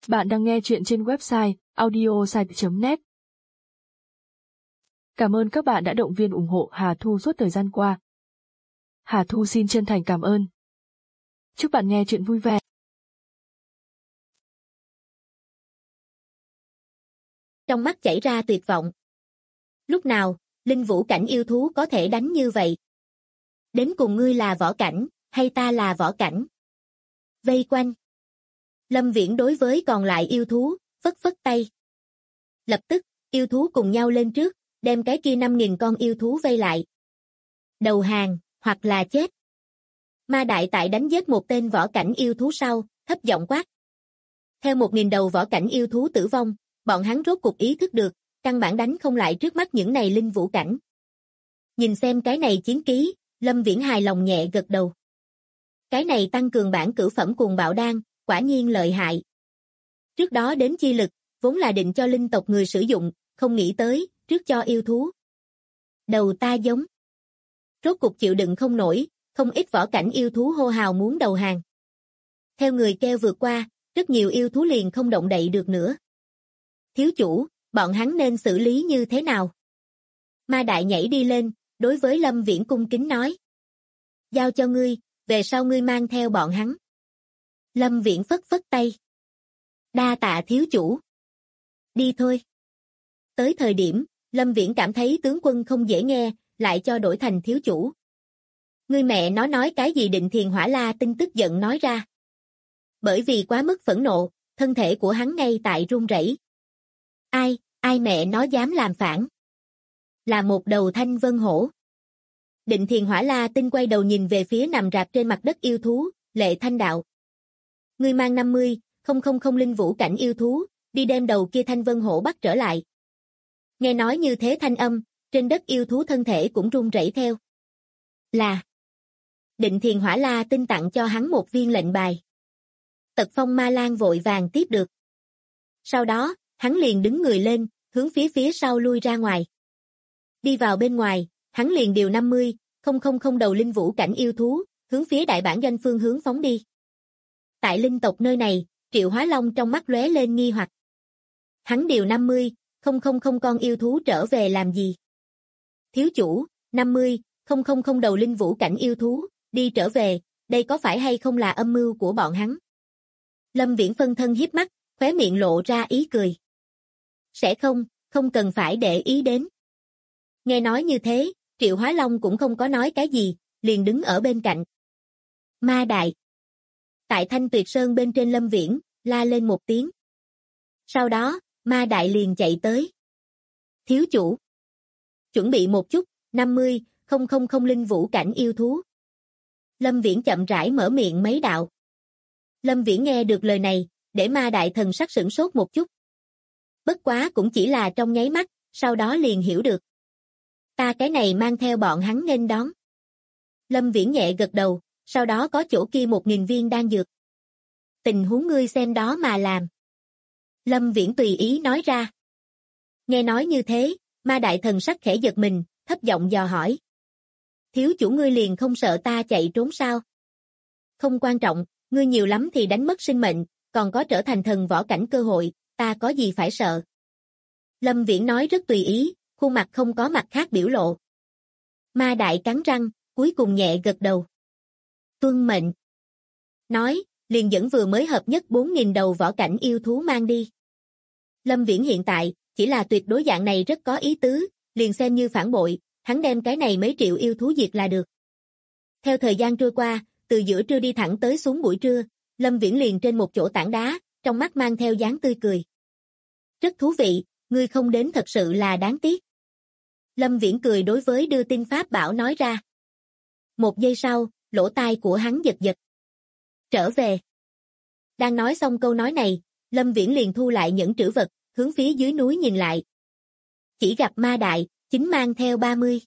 Bạn đang nghe chuyện trên website audiosite.net. Cảm ơn các bạn đã động viên ủng hộ Hà Thu suốt thời gian qua. Hà Thu xin chân thành cảm ơn. Chúc bạn nghe chuyện vui vẻ. Trong mắt chảy ra tuyệt vọng. Lúc nào, linh vũ cảnh yêu thú có thể đánh như vậy? Đến cùng ngươi là võ cảnh, hay ta là võ cảnh? Vây quanh. Lâm Viễn đối với còn lại yêu thú, phất phất tay. Lập tức, yêu thú cùng nhau lên trước, đem cái kia 5.000 con yêu thú vây lại. Đầu hàng, hoặc là chết. Ma Đại tại đánh giết một tên võ cảnh yêu thú sau, thấp giọng quát. Theo 1.000 đầu võ cảnh yêu thú tử vong, bọn hắn rốt cục ý thức được, căn bản đánh không lại trước mắt những này linh vũ cảnh. Nhìn xem cái này chiến ký, Lâm Viễn hài lòng nhẹ gật đầu. Cái này tăng cường bản cửu phẩm cuồng bạo đan, quả nhiên lợi hại. Trước đó đến chi lực, vốn là định cho linh tộc người sử dụng, không nghĩ tới, trước cho yêu thú. Đầu ta giống. Rốt cục chịu đựng không nổi, không ít võ cảnh yêu thú hô hào muốn đầu hàng. Theo người kêu vượt qua, rất nhiều yêu thú liền không động đậy được nữa. Thiếu chủ, bọn hắn nên xử lý như thế nào? Ma Đại nhảy đi lên, đối với Lâm Viễn cung kính nói. Giao cho ngươi, về sau ngươi mang theo bọn hắn. Lâm Viễn phất phất tay. Đa tạ thiếu chủ. Đi thôi. Tới thời điểm, Lâm Viễn cảm thấy tướng quân không dễ nghe, lại cho đổi thành thiếu chủ. Ngươi mẹ nó nói cái gì Định Thiền Hỏa La Tinh tức giận nói ra. Bởi vì quá mức phẫn nộ, thân thể của hắn ngay tại run rẩy. Ai mẹ nó dám làm phản? Là một đầu thanh vân hổ. Định Thiền Hỏa La Tinh quay đầu nhìn về phía nằm rạp trên mặt đất yêu thú, Lệ Thanh đạo. Ngươi mang 50,000 linh vũ cảnh yêu thú, đi đem đầu kia thanh vân hổ bắt trở lại. Nghe nói như thế thanh âm, trên đất yêu thú thân thể cũng run rẩy theo. Là. Định Thiền Hỏa La Tinh tặng cho hắn một viên lệnh bài. Tật Phong Ma Lan vội vàng tiếp được. Sau đó, hắn liền đứng người lên, hướng phía sau lui ra ngoài. Đi vào bên ngoài, hắn liền điều 50,000 đầu linh vũ cảnh yêu thú, hướng phía đại bản doanh phương hướng phóng đi. Tại linh tộc nơi này, Triệu Hóa Long trong mắt lóe lên nghi hoặc. Hắn điều 50,000 con yêu thú trở về làm gì? Thiếu chủ, 50,000 đầu linh vũ cảnh yêu thú, đi trở về, đây có phải hay không là âm mưu của bọn hắn? Lâm Viễn phân thân hiếp mắt, khóe miệng lộ ra ý cười. Sẽ không cần phải để ý đến. Nghe nói như thế, Triệu Hóa Long cũng không có nói cái gì, liền đứng ở bên cạnh. Ma Đại. Tại Thanh Tuyệt Sơn bên trên Lâm Viễn, la lên một tiếng. Sau đó, Ma Đại liền chạy tới. Thiếu chủ. Chuẩn bị một chút, 50,000 linh vũ cảnh yêu thú. Lâm Viễn chậm rãi mở miệng mấy đạo. Lâm Viễn nghe được lời này, để Ma Đại thần sắc sửng sốt một chút. Bất quá cũng chỉ là trong nháy mắt, sau đó liền hiểu được. Ta cái này mang theo bọn hắn nghênh đón. Lâm Viễn nhẹ gật đầu, sau đó có chỗ kia 1.000 viên đan dược. Tình huống ngươi xem đó mà làm. Lâm Viễn tùy ý nói ra. Nghe nói như thế, Ma Đại thần sắc khẽ giật mình, thấp giọng dò hỏi. Thiếu chủ ngươi liền không sợ ta chạy trốn sao? Không quan trọng, ngươi nhiều lắm thì đánh mất sinh mệnh, còn có trở thành thần võ cảnh cơ hội, ta có gì phải sợ? Lâm Viễn nói rất tùy ý, khuôn mặt không có mặt khác biểu lộ. Ma Đại cắn răng, cuối cùng nhẹ gật đầu. Tuân mệnh. Nói, liền dẫn vừa mới hợp nhất 4.000 đầu võ cảnh yêu thú mang đi. Lâm Viễn hiện tại, chỉ là tuyệt đối dạng này rất có ý tứ, liền xem như phản bội, hắn đem cái này mấy triệu yêu thú diệt là được. Theo thời gian trôi qua, từ giữa trưa đi thẳng tới xuống buổi trưa, Lâm Viễn liền trên một chỗ tảng đá, trong mắt mang theo dáng tươi cười. Rất thú vị, ngươi không đến thật sự là đáng tiếc. Lâm Viễn cười đối với đưa tin pháp bảo nói ra. Một giây sau, lỗ tai của hắn giật giật. Trở về. Đang nói xong câu nói này, Lâm Viễn liền thu lại những trữ vật, hướng phía dưới núi nhìn lại. Chỉ gặp Ma Đại, chính mang theo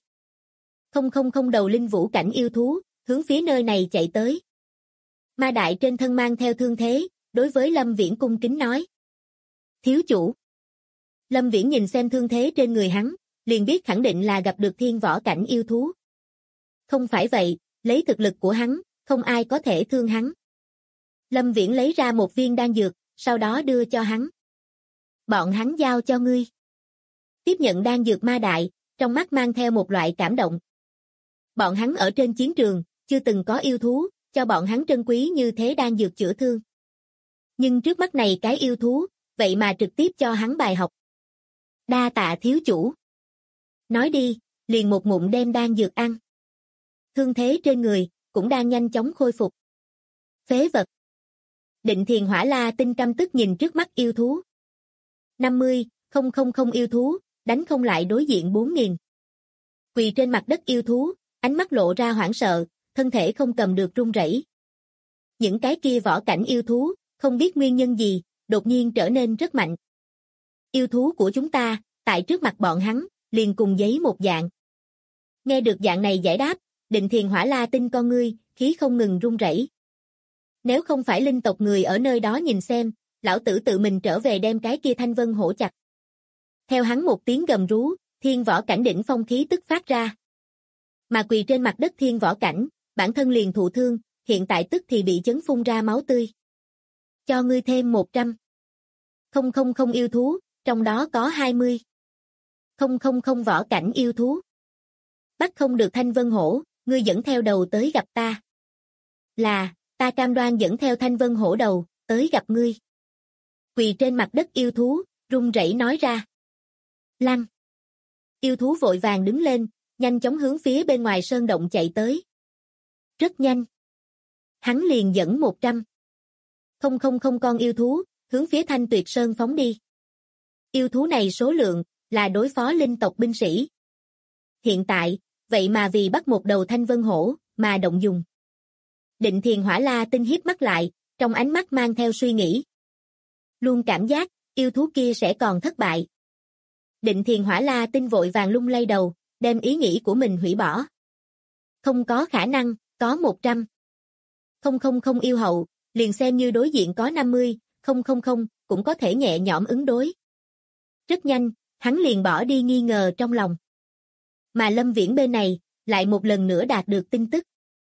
30,000 đầu linh vũ cảnh yêu thú, hướng phía nơi này chạy tới. Ma Đại trên thân mang theo thương thế, đối với Lâm Viễn cung kính nói. Thiếu chủ. Lâm Viễn nhìn xem thương thế trên người hắn, liền biết khẳng định là gặp được thiên võ cảnh yêu thú. Không phải vậy, lấy thực lực của hắn, không ai có thể thương hắn. Lâm Viễn lấy ra một viên đan dược, sau đó đưa cho hắn. Bọn hắn giao cho ngươi. Tiếp nhận đan dược ma đại, trong mắt mang theo một loại cảm động. Bọn hắn ở trên chiến trường, chưa từng có yêu thú, cho bọn hắn trân quý như thế đan dược chữa thương. Nhưng trước mắt này cái yêu thú, vậy mà trực tiếp cho hắn bài học. Đa tạ thiếu chủ. Nói đi, liền một ngụm đem đan dược ăn. Thương thế trên người, cũng đang nhanh chóng khôi phục. Phế vật. Định Thiền Hỏa La Tinh căm tức nhìn trước mắt yêu thú. 50,000 yêu thú, đánh không lại đối diện 4.000. Quỳ trên mặt đất yêu thú, ánh mắt lộ ra hoảng sợ, thân thể không cầm được run rẩy. Những cái kia võ cảnh yêu thú, không biết nguyên nhân gì, đột nhiên trở nên rất mạnh. Yêu thú của chúng ta, tại trước mặt bọn hắn, liền cùng giấy một dạng. Nghe được dạng này giải đáp, Định Thiền Hỏa La Tinh con ngươi, khí không ngừng run rẩy. Nếu không phải linh tộc người ở nơi đó nhìn xem, lão tử tự mình trở về đem cái kia thanh vân hổ chặt. Theo hắn một tiếng gầm rú, thiên võ cảnh đỉnh phong khí tức phát ra. Mà quỳ trên mặt đất thiên võ cảnh, bản thân liền thụ thương, hiện tại tức thì bị chấn phun ra máu tươi. Cho ngươi thêm 100,000 yêu thú, trong đó có 20,000 võ cảnh yêu thú. Bắt không được thanh vân hổ, ngươi dẫn theo đầu tới gặp ta. Là, ta cam đoan dẫn theo thanh vân hổ đầu, tới gặp ngươi. Quỳ trên mặt đất yêu thú, run rẩy nói ra. Lăng. Yêu thú vội vàng đứng lên, nhanh chóng hướng phía bên ngoài sơn động chạy tới. Rất nhanh. Hắn liền dẫn 100,000 con yêu thú, hướng phía Thanh Tuyệt Sơn phóng đi. Yêu thú này số lượng, là đối phó linh tộc binh sĩ. Hiện tại, vậy mà vì bắt một đầu thanh vân hổ, mà động dùng. Định Thiền Hỏa La Tinh hiếp mắt lại, trong ánh mắt mang theo suy nghĩ. Luôn cảm giác, yêu thú kia sẽ còn thất bại. Định Thiền Hỏa La Tinh vội vàng lung lay đầu, đem ý nghĩ của mình hủy bỏ. Không có khả năng, có 100,000 yêu hậu, liền xem như đối diện có 50,000, cũng có thể nhẹ nhõm ứng đối. Rất nhanh, hắn liền bỏ đi nghi ngờ trong lòng. Mà Lâm Viễn bên này, lại một lần nữa đạt được tin tức.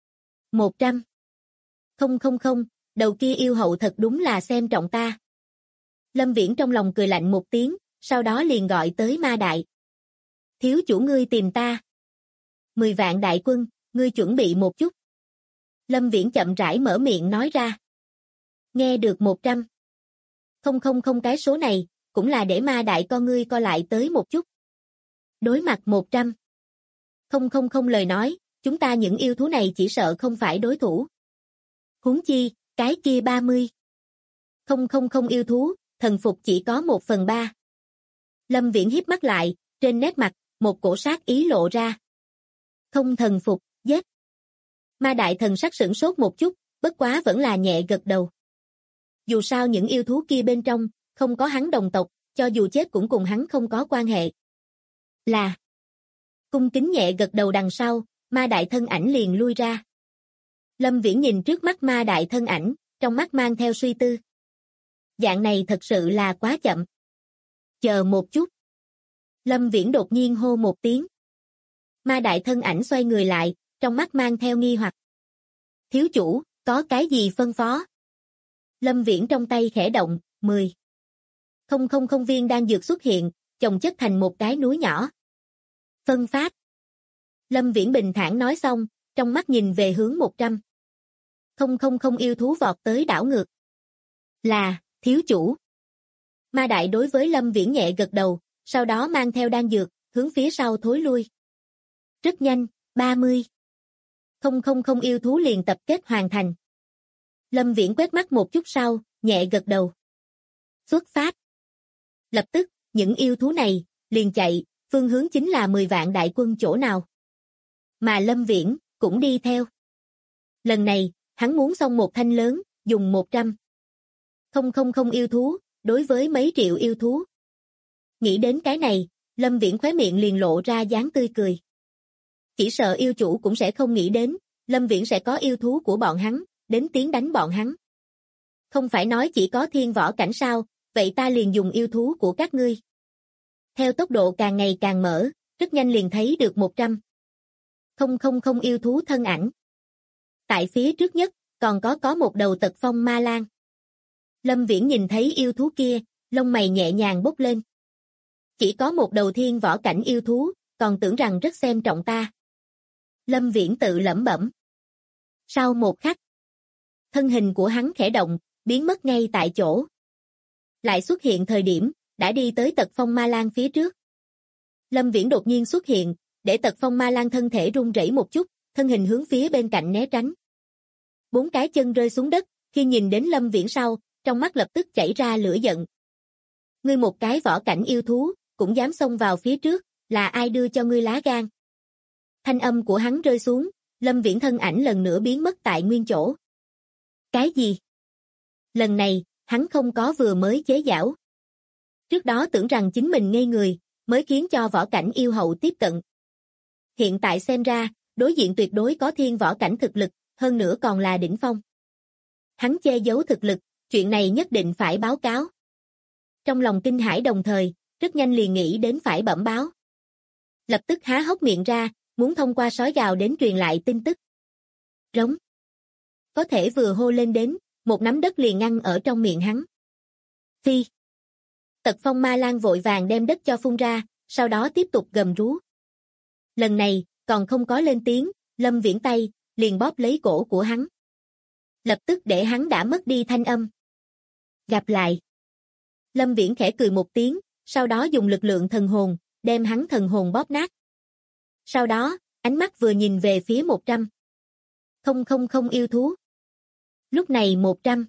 100,000, đầu kia yêu hậu thật đúng là xem trọng ta. Lâm Viễn trong lòng cười lạnh một tiếng, sau đó liền gọi tới Ma Đại. Thiếu chủ ngươi tìm ta. 10 vạn đại quân, ngươi chuẩn bị một chút. Lâm Viễn chậm rãi mở miệng nói ra. Nghe được 100,000 cái số này, cũng là để Ma Đại con ngươi co lại tới một chút. Đối mặt 100,000 lời nói, chúng ta những yêu thú này chỉ sợ không phải đối thủ. Huống chi, cái kia 30,000 yêu thú, thần phục chỉ có 1/3. Lâm Viễn hiếp mắt lại, trên nét mặt, một cổ sát ý lộ ra. Không thần phục, giết. Ma Đại thần sắc sửng sốt một chút, bất quá vẫn là nhẹ gật đầu. Dù sao những yêu thú kia bên trong, không có hắn đồng tộc, cho dù chết cũng cùng hắn không có quan hệ. Là. Cung kính nhẹ gật đầu đằng sau, Ma Đại thân ảnh liền lui ra. Lâm Viễn nhìn trước mắt Ma Đại thân ảnh, trong mắt mang theo suy tư. Dạng này thật sự là quá chậm. Chờ một chút. Lâm Viễn đột nhiên hô một tiếng. Ma Đại thân ảnh xoay người lại, trong mắt mang theo nghi hoặc. Thiếu chủ, có cái gì phân phó? Lâm Viễn trong tay khẽ động, 10,000 viên đan dược xuất hiện, chồng chất thành một cái núi nhỏ. Phân phát. Lâm Viễn bình thản nói xong, trong mắt nhìn về hướng 100,000 yêu thú vọt tới đảo ngược. Là, thiếu chủ. Ma Đại đối với Lâm Viễn nhẹ gật đầu, sau đó mang theo đan dược, hướng phía sau thối lui. Rất nhanh, 30,000 yêu thú liền tập kết hoàn thành. Lâm Viễn quét mắt một chút sau, nhẹ gật đầu. Xuất phát. Lập tức, những yêu thú này, liền chạy, phương hướng chính là 10 vạn đại quân chỗ nào. Mà Lâm Viễn, cũng đi theo. Lần này, hắn muốn xông một thanh lớn, dùng 100,000 yêu thú, đối với mấy triệu yêu thú. Nghĩ đến cái này, Lâm Viễn khóe miệng liền lộ ra dáng tươi cười. Chỉ sợ yêu chủ cũng sẽ không nghĩ đến, Lâm Viễn sẽ có yêu thú của bọn hắn, đến tiến đánh bọn hắn. Không phải nói chỉ có thiên võ cảnh sao, vậy ta liền dùng yêu thú của các ngươi. Theo tốc độ càng ngày càng mở, rất nhanh liền thấy được 100,000 yêu thú thân ảnh. Tại phía trước nhất, còn có một đầu tật phong ma lang. Lâm Viễn nhìn thấy yêu thú kia, lông mày nhẹ nhàng bốc lên. Chỉ có một đầu thiên võ cảnh yêu thú, còn tưởng rằng rất xem trọng ta. Lâm Viễn tự lẩm bẩm. Sau một khắc, thân hình của hắn khẽ động, biến mất ngay tại chỗ. Lại xuất hiện thời điểm, đã đi tới Tật Phong Ma Lang phía trước. Lâm Viễn đột nhiên xuất hiện, để Tật Phong Ma Lang thân thể run rẩy một chút, thân hình hướng phía bên cạnh né tránh. 4 cái chân rơi xuống đất, khi nhìn đến Lâm Viễn sau, trong mắt lập tức chảy ra lửa giận. Ngươi một cái võ cảnh yêu thú, cũng dám xông vào phía trước, là ai đưa cho ngươi lá gan? Thanh âm của hắn rơi xuống, Lâm Viễn thân ảnh lần nữa biến mất tại nguyên chỗ. Cái gì? Lần này, hắn không có vừa mới chế giảo. Trước đó tưởng rằng chính mình ngây người, mới khiến cho võ cảnh yêu hậu tiếp cận. Hiện tại xem ra, đối diện tuyệt đối có thiên võ cảnh thực lực, hơn nữa còn là đỉnh phong. Hắn che giấu thực lực, chuyện này nhất định phải báo cáo. Trong lòng kinh hãi đồng thời, rất nhanh liền nghĩ đến phải bẩm báo. Lập tức há hốc miệng ra, muốn thông qua sói gào đến truyền lại tin tức. Rống. Có thể vừa hô lên đến, một nắm đất liền ngăn ở trong miệng hắn. Phi. Tật Phong Ma Lang vội vàng đem đất cho phun ra, sau đó tiếp tục gầm rú. Lần này, còn không có lên tiếng, Lâm Viễn tay, liền bóp lấy cổ của hắn. Lập tức để hắn đã mất đi thanh âm. Gặp lại. Lâm Viễn khẽ cười một tiếng, sau đó dùng lực lượng thần hồn, đem hắn thần hồn bóp nát. Sau đó, ánh mắt vừa nhìn về phía 100. Không yêu thú. Lúc này 100.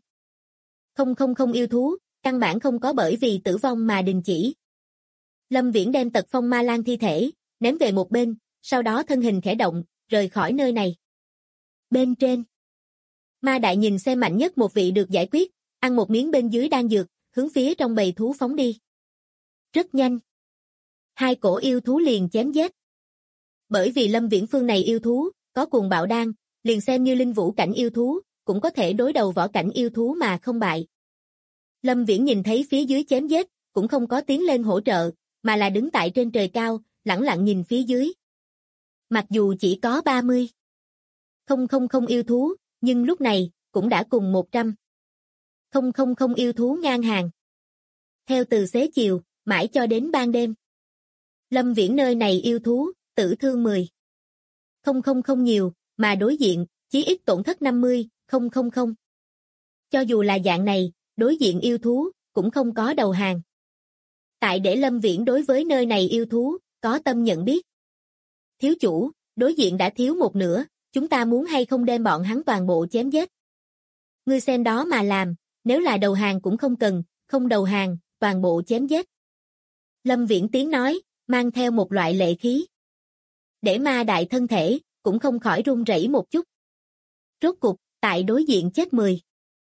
Không yêu thú, căn bản không có bởi vì tử vong mà đình chỉ. Lâm Viễn đem Tật Phong Ma Lang thi thể, ném về một bên, sau đó thân hình khẽ động, rời khỏi nơi này. Bên trên. Ma Đại nhìn xem mạnh nhất một vị được giải quyết, ăn một miếng bên dưới đan dược, hướng phía trong bầy thú phóng đi. Rất nhanh. 2 cổ yêu thú liền chém giết. Bởi vì Lâm Viễn phương này yêu thú, có cuồng bạo đan, liền xem như linh vũ cảnh yêu thú, cũng có thể đối đầu võ cảnh yêu thú mà không bại. Lâm Viễn nhìn thấy phía dưới chém giết, cũng không có tiến lên hỗ trợ, mà là đứng tại trên trời cao, lẳng lặng nhìn phía dưới. Mặc dù chỉ có 30. Không yêu thú, nhưng lúc này, cũng đã cùng 100. Không yêu thú ngang hàng. Theo từ xế chiều, mãi cho đến ban đêm. Lâm Viễn nơi này yêu thú, tử thương 10. Không nhiều, mà đối diện, chí ít tổn thất 50, không. Cho dù là dạng này, đối diện yêu thú, cũng không có đầu hàng. Tại để Lâm Viễn đối với nơi này yêu thú, có tâm nhận biết. Thiếu chủ, đối diện đã thiếu một nửa, chúng ta muốn hay không đem bọn hắn toàn bộ chém giết. Ngươi xem đó mà làm, nếu là đầu hàng cũng không cần, không đầu hàng, toàn bộ chém giết. Lâm Viễn tiếng nói, mang theo một loại lệ khí. Để Ma Đại thân thể, cũng không khỏi run rẩy một chút. Rốt cục, tại đối diện chết 10.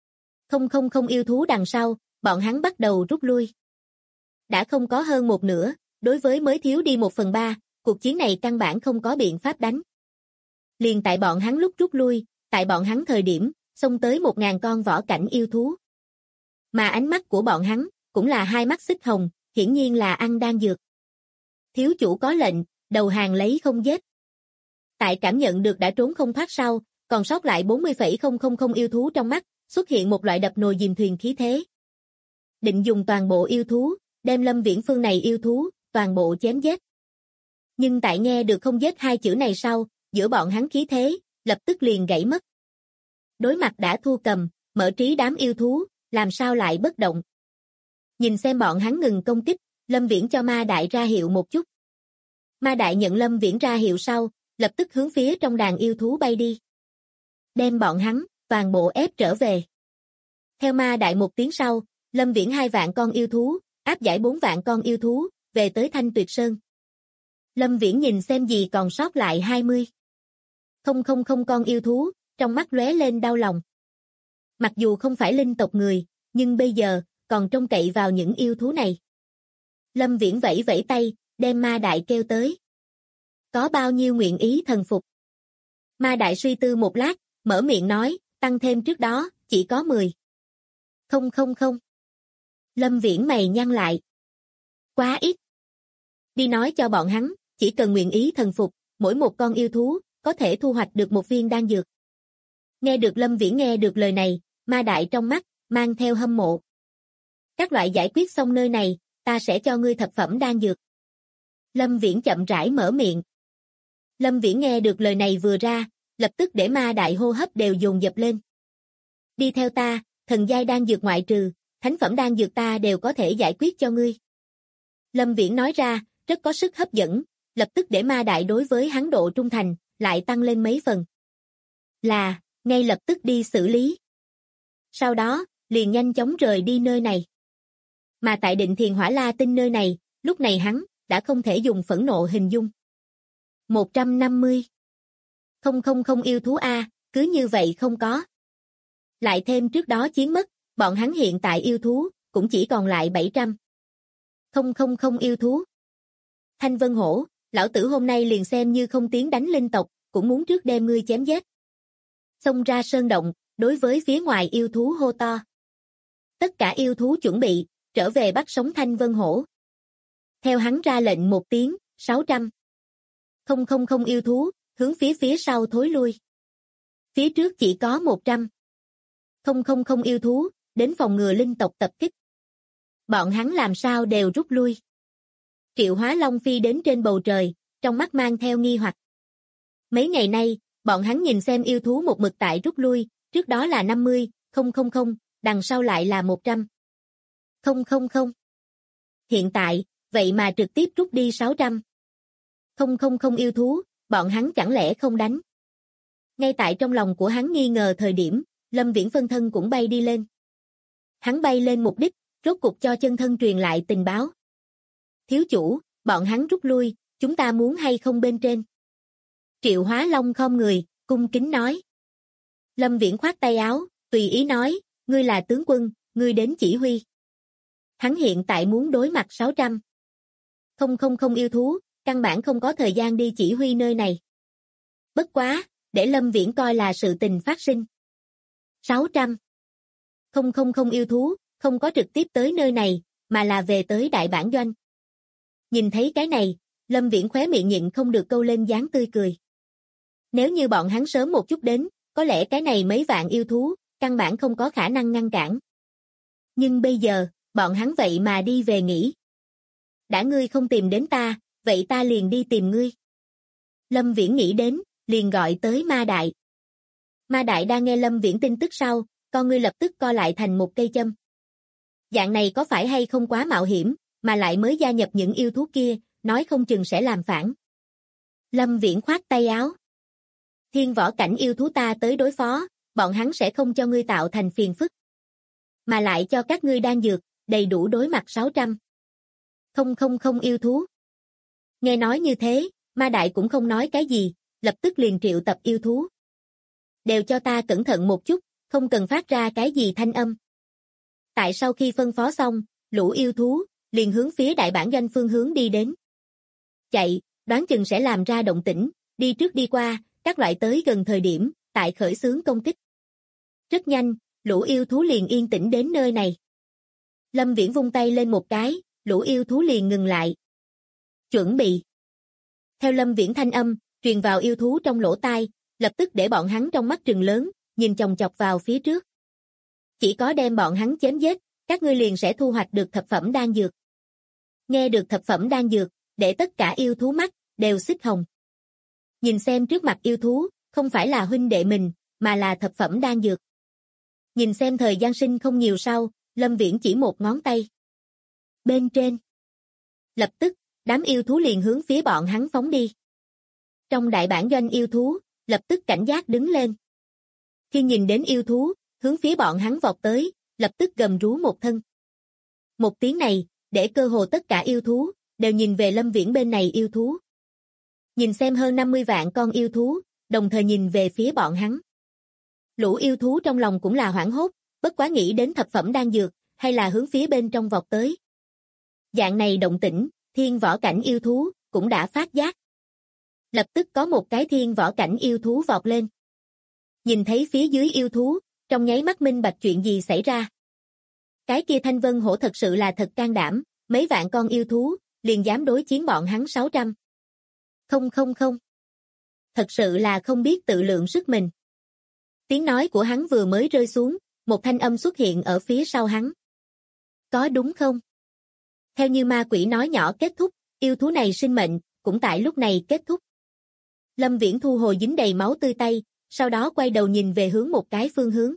Không yêu thú đằng sau, bọn hắn bắt đầu rút lui. Đã không có hơn một nửa, đối với mới thiếu đi 1/3, cuộc chiến này căn bản không có biện pháp đánh. Liền tại bọn hắn lúc rút lui, tại bọn hắn thời điểm, xông tới 1000 con võ cảnh yêu thú. Mà ánh mắt của bọn hắn, cũng là hai mắt xích hồng, hiển nhiên là ăn đan dược. Thiếu chủ có lệnh, đầu hàng lấy không giết. Tại cảm nhận được đã trốn không thoát sau, còn sót lại 40,000 yêu thú trong mắt, xuất hiện một loại đập nồi dìm thuyền khí thế. Định dùng toàn bộ yêu thú, đem Lâm Viễn phương này yêu thú, toàn bộ chém giết. Nhưng tại nghe được không giết 2 chữ này sau, giữa bọn hắn khí thế, lập tức liền gãy mất. Đối mặt đã thua cầm, mở trí đám yêu thú, làm sao lại bất động. Nhìn xem bọn hắn ngừng công kích, Lâm Viễn cho Ma Đại ra hiệu một chút. Ma Đại nhận Lâm Viễn ra hiệu sau, lập tức hướng phía trong đàn yêu thú bay đi. Đem bọn hắn, toàn bộ ép trở về. Theo Ma Đại một tiếng sau, Lâm Viễn 2 vạn con yêu thú, áp giải 4 vạn con yêu thú, về tới Thanh Tuyệt Sơn. Lâm Viễn nhìn xem gì còn sót lại 20. Không con yêu thú, trong mắt lóe lên đau lòng. Mặc dù không phải linh tộc người, nhưng bây giờ, còn trông cậy vào những yêu thú này. Lâm Viễn vẫy vẫy tay, đem Ma Đại kêu tới. Có bao nhiêu nguyện ý thần phục? Ma Đại suy tư một lát, mở miệng nói, tăng thêm trước đó, chỉ có 10. Không. Lâm Viễn mày nhăn lại. Quá ít. Đi nói cho bọn hắn, chỉ cần nguyện ý thần phục, mỗi một con yêu thú, có thể thu hoạch được một viên đan dược. Nghe được Lâm Viễn nghe được lời này, Ma Đại trong mắt, mang theo hâm mộ. Các loại giải quyết xong nơi này, ta sẽ cho ngươi thập phẩm đan dược. Lâm Viễn chậm rãi mở miệng. Lâm Viễn nghe được lời này vừa ra, lập tức để ma đại hô hấp đều dồn dập lên. Đi theo ta, thần giai đan dược ngoại trừ, thánh phẩm đan dược ta đều có thể giải quyết cho ngươi. Lâm Viễn nói ra, rất có sức hấp dẫn, lập tức để ma đại đối với hắn độ trung thành, lại tăng lên mấy phần. Là, ngay lập tức đi xử lý. Sau đó, liền nhanh chóng rời đi nơi này. Mà tại Định Thiền Hỏa La Tinh nơi này, lúc này hắn, đã không thể dùng phẫn nộ hình dung. 150. Không yêu thú A, cứ như vậy không có. Lại thêm trước đó chiến mất, bọn hắn hiện tại yêu thú, cũng chỉ còn lại 700. Không yêu thú. Thanh Vân Hổ, lão tử hôm nay liền xem như không tiến đánh linh tộc, cũng muốn trước đem ngươi chém giết. Xông ra sơn động, đối với phía ngoài yêu thú hô to. Tất cả yêu thú chuẩn bị, trở về bắt sống Thanh Vân Hổ. Theo hắn ra lệnh một tiếng, 600. Không yêu thú, hướng phía sau thối lui. Phía trước chỉ có 100. Không yêu thú, đến phòng ngừa linh tộc tập kích. Bọn hắn làm sao đều rút lui. Triệu Hóa Long phi đến trên bầu trời, trong mắt mang theo nghi hoặc. Mấy ngày nay, bọn hắn nhìn xem yêu thú một mực tại rút lui, trước đó là 50, đằng sau lại là 100. Không. Hiện tại, vậy mà trực tiếp rút đi 600. Không yêu thú, bọn hắn chẳng lẽ không đánh. Ngay tại trong lòng của hắn nghi ngờ thời điểm, Lâm Viễn phân thân cũng bay đi lên. Hắn bay lên mục đích, rốt cục cho chân thân truyền lại tình báo. Thiếu chủ, bọn hắn rút lui, chúng ta muốn hay không bên trên. Triệu Hóa Long khom người, cung kính nói. Lâm Viễn khoát tay áo, tùy ý nói, ngươi là tướng quân, ngươi đến chỉ huy. Hắn hiện tại muốn đối mặt 600. Không yêu thú, căn bản không có thời gian đi chỉ huy nơi này. Bất quá, để Lâm Viễn coi là sự tình phát sinh. 600. Không yêu thú, không có trực tiếp tới nơi này, mà là về tới đại bản doanh. Nhìn thấy cái này, Lâm Viễn khóe miệng nhịn không được câu lên dáng tươi cười. Nếu như bọn hắn sớm một chút đến, có lẽ cái này mấy vạn yêu thú, căn bản không có khả năng ngăn cản. Nhưng bây giờ, bọn hắn vậy mà đi về nghỉ. Đã ngươi không tìm đến ta, vậy ta liền đi tìm ngươi. Lâm Viễn nghĩ đến, liền gọi tới Ma Đại. Ma Đại đang nghe Lâm Viễn tin tức sau, con ngươi lập tức co lại thành một cây châm. Dạng này có phải hay không quá mạo hiểm, mà lại mới gia nhập những yêu thú kia, nói không chừng sẽ làm phản. Lâm Viễn khoát tay áo. Thiên võ cảnh yêu thú ta tới đối phó, bọn hắn sẽ không cho ngươi tạo thành phiền phức. Mà lại cho các ngươi đan dược, đầy đủ đối mặt 600. Không yêu thú. Nghe nói như thế, Ma Đại cũng không nói cái gì, lập tức liền triệu tập yêu thú. Đều cho ta cẩn thận một chút, không cần phát ra cái gì thanh âm. Tại sau khi phân phó xong, lũ yêu thú, liền hướng phía đại bản doanh phương hướng đi đến. Chạy, đoán chừng sẽ làm ra động tĩnh, đi trước đi qua, các loại tới gần thời điểm, tại khởi xướng công kích. Rất nhanh, lũ yêu thú liền yên tĩnh đến nơi này. Lâm Viễn vung tay lên một cái, lũ yêu thú liền ngừng lại. Chuẩn bị. Theo Lâm Viễn thanh âm, truyền vào yêu thú trong lỗ tai, lập tức để bọn hắn trong mắt trừng lớn, nhìn chòng chọc vào phía trước. Chỉ có đem bọn hắn chém giết, các ngươi liền sẽ thu hoạch được thập phẩm đan dược. Nghe được thập phẩm đan dược, để tất cả yêu thú mắt, đều xích hồng. Nhìn xem trước mặt yêu thú, không phải là huynh đệ mình, mà là thập phẩm đan dược. Nhìn xem thời gian sinh không nhiều sau, Lâm Viễn chỉ một ngón tay. Bên trên. Lập tức, đám yêu thú liền hướng phía bọn hắn phóng đi. Trong đại bản doanh yêu thú, lập tức cảnh giác đứng lên. Khi nhìn đến yêu thú, hướng phía bọn hắn vọt tới, lập tức gầm rú một thân. Một tiếng này, để cơ hồ tất cả yêu thú, đều nhìn về Lâm Viễn bên này yêu thú. Nhìn xem hơn 50 vạn con yêu thú, đồng thời nhìn về phía bọn hắn. Lũ yêu thú trong lòng cũng là hoảng hốt, bất quá nghĩ đến thập phẩm đan dược, hay là hướng phía bên trong vọt tới. Dạng này động tĩnh, thiên võ cảnh yêu thú, cũng đã phát giác. Lập tức có một cái thiên võ cảnh yêu thú vọt lên. Nhìn thấy phía dưới yêu thú, trong nháy mắt minh bạch chuyện gì xảy ra. Cái kia Thanh Vân Hổ thật sự là thật can đảm, mấy vạn con yêu thú, liền dám đối chiến bọn hắn 600. Không. Thật sự là không biết tự lượng sức mình. Tiếng nói của hắn vừa mới rơi xuống, một thanh âm xuất hiện ở phía sau hắn. Có đúng không? Theo như ma quỷ nói nhỏ kết thúc, yêu thú này sinh mệnh, cũng tại lúc này kết thúc. Lâm Viễn thu hồi dính đầy máu tươi tay, sau đó quay đầu nhìn về hướng một cái phương hướng.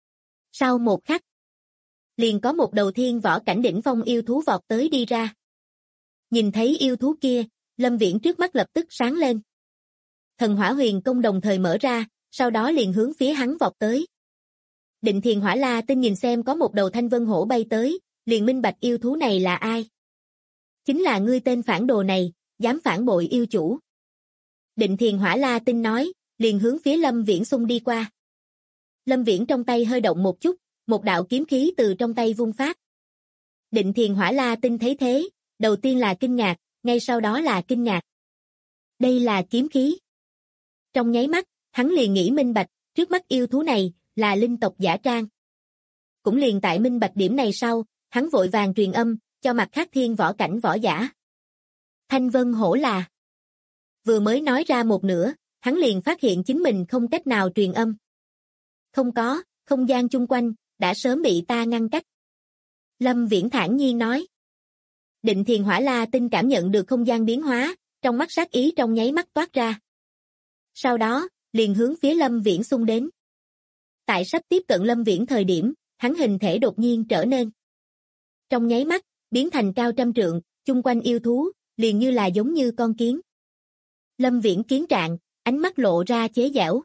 Sau một khắc, liền có một đầu thiên võ cảnh đỉnh phong yêu thú vọt tới đi ra. Nhìn thấy yêu thú kia, Lâm Viễn trước mắt lập tức sáng lên. Thần hỏa huyền công đồng thời mở ra, sau đó liền hướng phía hắn vọt tới. Định Thiền Hỏa La Tinh nhìn xem có một đầu thanh vân hổ bay tới, liền minh bạch yêu thú này là ai. Chính là ngươi tên phản đồ này, dám phản bội yêu chủ. Định Thiền Hỏa La Tinh nói, liền hướng phía Lâm Viễn xung đi qua. Lâm Viễn trong tay hơi động một chút, một đạo kiếm khí từ trong tay vung phát. Định Thiền Hỏa La Tinh thấy thế, đầu tiên là kinh ngạc, ngay sau đó là kinh ngạc. Đây là kiếm khí. Trong nháy mắt, hắn liền nghĩ minh bạch, trước mắt yêu thú này là linh tộc giả trang. Cũng liền tại minh bạch điểm này sau, hắn vội vàng truyền âm cho mặt khác thiên võ cảnh võ giả. Thanh vân hổ là. Vừa mới nói ra một nửa, hắn liền phát hiện chính mình không cách nào truyền âm. Không có, không gian chung quanh đã sớm bị ta ngăn cách. Lâm Viễn thản nhiên nói. Định Thiền Hỏa La Tinh cảm nhận được không gian biến hóa, trong mắt sát ý trong nháy mắt toát ra. Sau đó, liền hướng phía Lâm Viễn xung đến. Tại sắp tiếp cận Lâm Viễn thời điểm, hắn hình thể đột nhiên trở nên. Trong nháy mắt, biến thành cao trăm trượng, chung quanh yêu thú, liền như là giống như con kiến. Lâm Viễn kiến trạng, ánh mắt lộ ra chế giễu.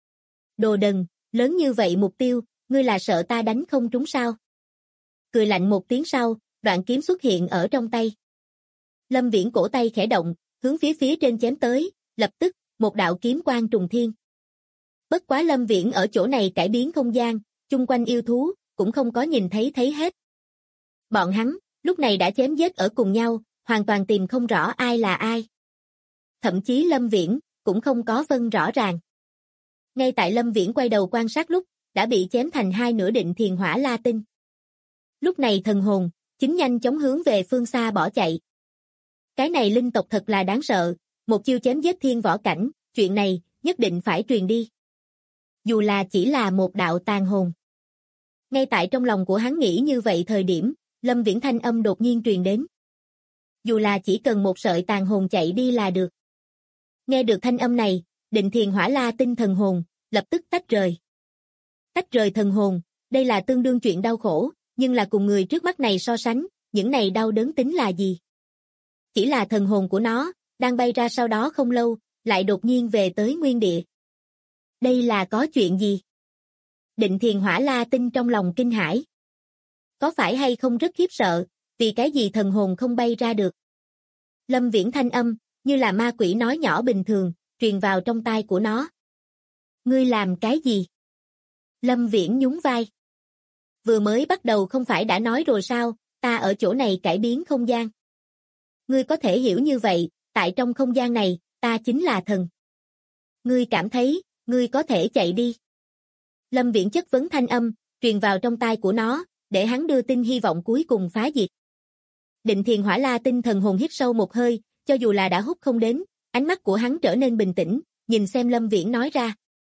Đồ đần, lớn như vậy mục tiêu, ngươi là sợ ta đánh không trúng sao? Cười lạnh một tiếng sau, đoạn kiếm xuất hiện ở trong tay. Lâm Viễn cổ tay khẽ động, hướng phía trên chém tới, lập tức, một đạo kiếm quang trùng thiên. Bất quá Lâm Viễn ở chỗ này cải biến không gian, chung quanh yêu thú, cũng không có nhìn thấy hết. Bọn hắn, lúc này đã chém giết ở cùng nhau, hoàn toàn tìm không rõ ai là ai. Thậm chí Lâm Viễn, cũng không có phân rõ ràng. Ngay tại Lâm Viễn quay đầu quan sát lúc, đã bị chém thành hai nửa Định Thiền Hỏa La Tinh. Lúc này thần hồn, chính nhanh chóng hướng về phương xa bỏ chạy. Cái này linh tộc thật là đáng sợ, một chiêu chém giết thiên võ cảnh, chuyện này, nhất định phải truyền đi. Dù là chỉ là một đạo tàn hồn. Ngay tại trong lòng của hắn nghĩ như vậy thời điểm, Lâm Viễn thanh âm đột nhiên truyền đến. Dù là chỉ cần một sợi tàn hồn chạy đi là được. Nghe được thanh âm này, Định Thiền Hỏa La Tinh thần hồn, lập tức tách rời. Tách rời thần hồn, đây là tương đương chuyện đau khổ, nhưng là cùng người trước mắt này so sánh, những này đau đớn tính là gì? Chỉ là thần hồn của nó, đang bay ra sau đó không lâu, lại đột nhiên về tới nguyên địa. Đây là có chuyện gì? Định Thiền Hỏa La Tinh trong lòng kinh hãi. Có phải hay không rất khiếp sợ, vì cái gì thần hồn không bay ra được? Lâm Viễn thanh âm, như là ma quỷ nói nhỏ bình thường, truyền vào trong tai của nó. Ngươi làm cái gì? Lâm Viễn nhún vai. Vừa mới bắt đầu không phải đã nói rồi sao, ta ở chỗ này cải biến không gian. Ngươi có thể hiểu như vậy, tại trong không gian này, ta chính là thần. Ngươi cảm thấy, ngươi có thể chạy đi. Lâm Viễn chất vấn thanh âm, truyền vào trong tai của nó, để hắn đưa tin hy vọng cuối cùng phá diệt. Định Thiền Hỏa La Tinh thần hồn hít sâu một hơi, cho dù là đã hút không đến, ánh mắt của hắn trở nên bình tĩnh, nhìn xem Lâm Viễn nói ra.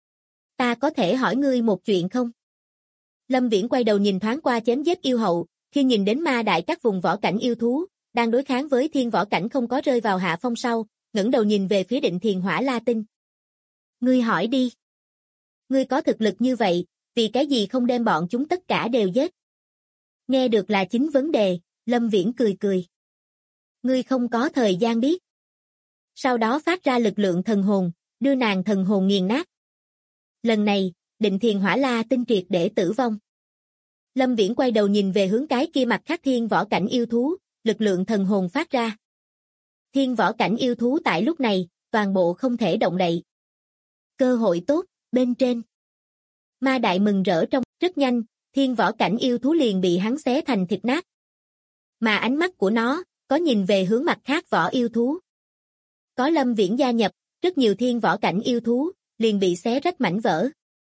Ta có thể hỏi ngươi một chuyện không? Lâm Viễn quay đầu nhìn thoáng qua chém giết yêu hậu, khi nhìn đến ma đại các vùng võ cảnh yêu thú, đang đối kháng với thiên võ cảnh không có rơi vào hạ phong sau, ngẩng đầu nhìn về phía Định Thiền Hỏa La Tinh. Ngươi hỏi đi. Ngươi có thực lực như vậy, vì cái gì không đem bọn chúng tất cả đều giết? Nghe được là chính vấn đề, Lâm Viễn cười cười. Ngươi không có thời gian biết. Sau đó phát ra lực lượng thần hồn, đưa nàng thần hồn nghiền nát. Lần này, Định Thiền Hỏa La Tinh triệt để tử vong. Lâm Viễn quay đầu nhìn về hướng cái kia mặt khác thiên võ cảnh yêu thú, lực lượng thần hồn phát ra. Thiên võ cảnh yêu thú tại lúc này, toàn bộ không thể động đậy. Cơ hội tốt, bên trên. Ma đại mừng rỡ trong, rất nhanh, thiên võ cảnh yêu thú liền bị hắn xé thành thịt nát. Mà ánh mắt của nó, có nhìn về hướng mặt khác võ yêu thú. Có Lâm Viễn gia nhập, rất nhiều thiên võ cảnh yêu thú, liền bị xé rách mảnh vỡ.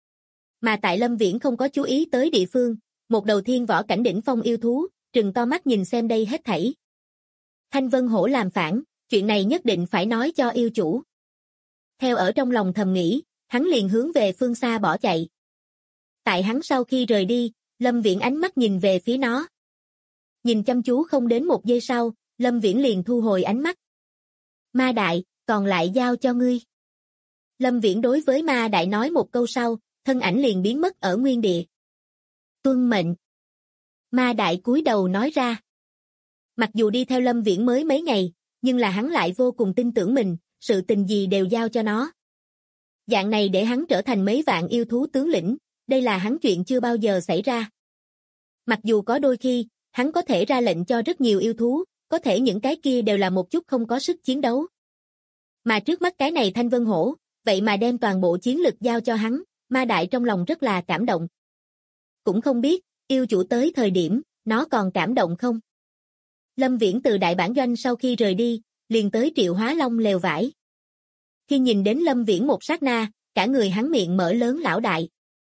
Mà tại Lâm Viễn không có chú ý tới địa phương, một đầu thiên võ cảnh đỉnh phong yêu thú, trừng to mắt nhìn xem đây hết thảy. Thanh Vân Hổ làm phản, chuyện này nhất định phải nói cho yêu chủ. Theo ở trong lòng thầm nghĩ, hắn liền hướng về phương xa bỏ chạy. Tại hắn sau khi rời đi, Lâm Viễn ánh mắt nhìn về phía nó. Nhìn chăm chú không đến một giây sau, Lâm Viễn liền thu hồi ánh mắt. Ma đại, còn lại giao cho ngươi. Lâm Viễn đối với ma đại nói một câu sau, thân ảnh liền biến mất ở nguyên địa. Tuân mệnh. Ma đại cúi đầu nói ra. Mặc dù đi theo Lâm Viễn mới mấy ngày, nhưng là hắn lại vô cùng tin tưởng mình, sự tình gì đều giao cho nó. Dạng này để hắn trở thành mấy vạn yêu thú tướng lĩnh, đây là hắn chuyện chưa bao giờ xảy ra. Mặc dù có đôi khi, hắn có thể ra lệnh cho rất nhiều yêu thú, có thể những cái kia đều là một chút không có sức chiến đấu. Mà trước mắt cái này Thanh Vân Hổ, vậy mà đem toàn bộ chiến lực giao cho hắn, ma đại trong lòng rất là cảm động. Cũng không biết, yêu chủ tới thời điểm, nó còn cảm động không? Lâm Viễn từ đại bản doanh sau khi rời đi, liền tới Triệu Hóa Long lều vải. Khi nhìn đến Lâm Viễn một sát na, cả người hắn miệng mở lớn lão đại.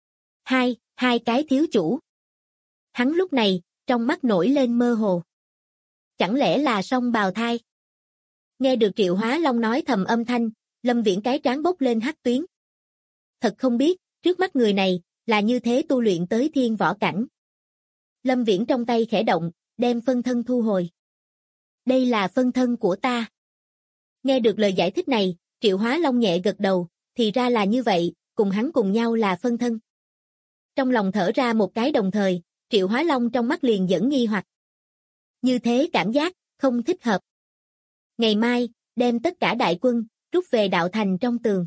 Hai cái thiếu chủ. Hắn lúc này, trong mắt nổi lên mơ hồ. Chẳng lẽ là song bào thai? Nghe được Triệu Hóa Long nói thầm âm thanh, Lâm Viễn cái trán bốc lên hắc tuyến. Thật không biết, trước mắt người này, là như thế tu luyện tới thiên võ cảnh. Lâm Viễn trong tay khẽ động, đem phân thân thu hồi. Đây là phân thân của ta. Nghe được lời giải thích này, Triệu Hóa Long nhẹ gật đầu, thì ra là như vậy, cùng hắn cùng nhau là phân thân. Trong lòng thở ra một cái đồng thời, Triệu Hóa Long trong mắt liền dẫn nghi hoặc. Như thế cảm giác, không thích hợp. Ngày mai, đem tất cả đại quân, rút về đạo thành trong tường.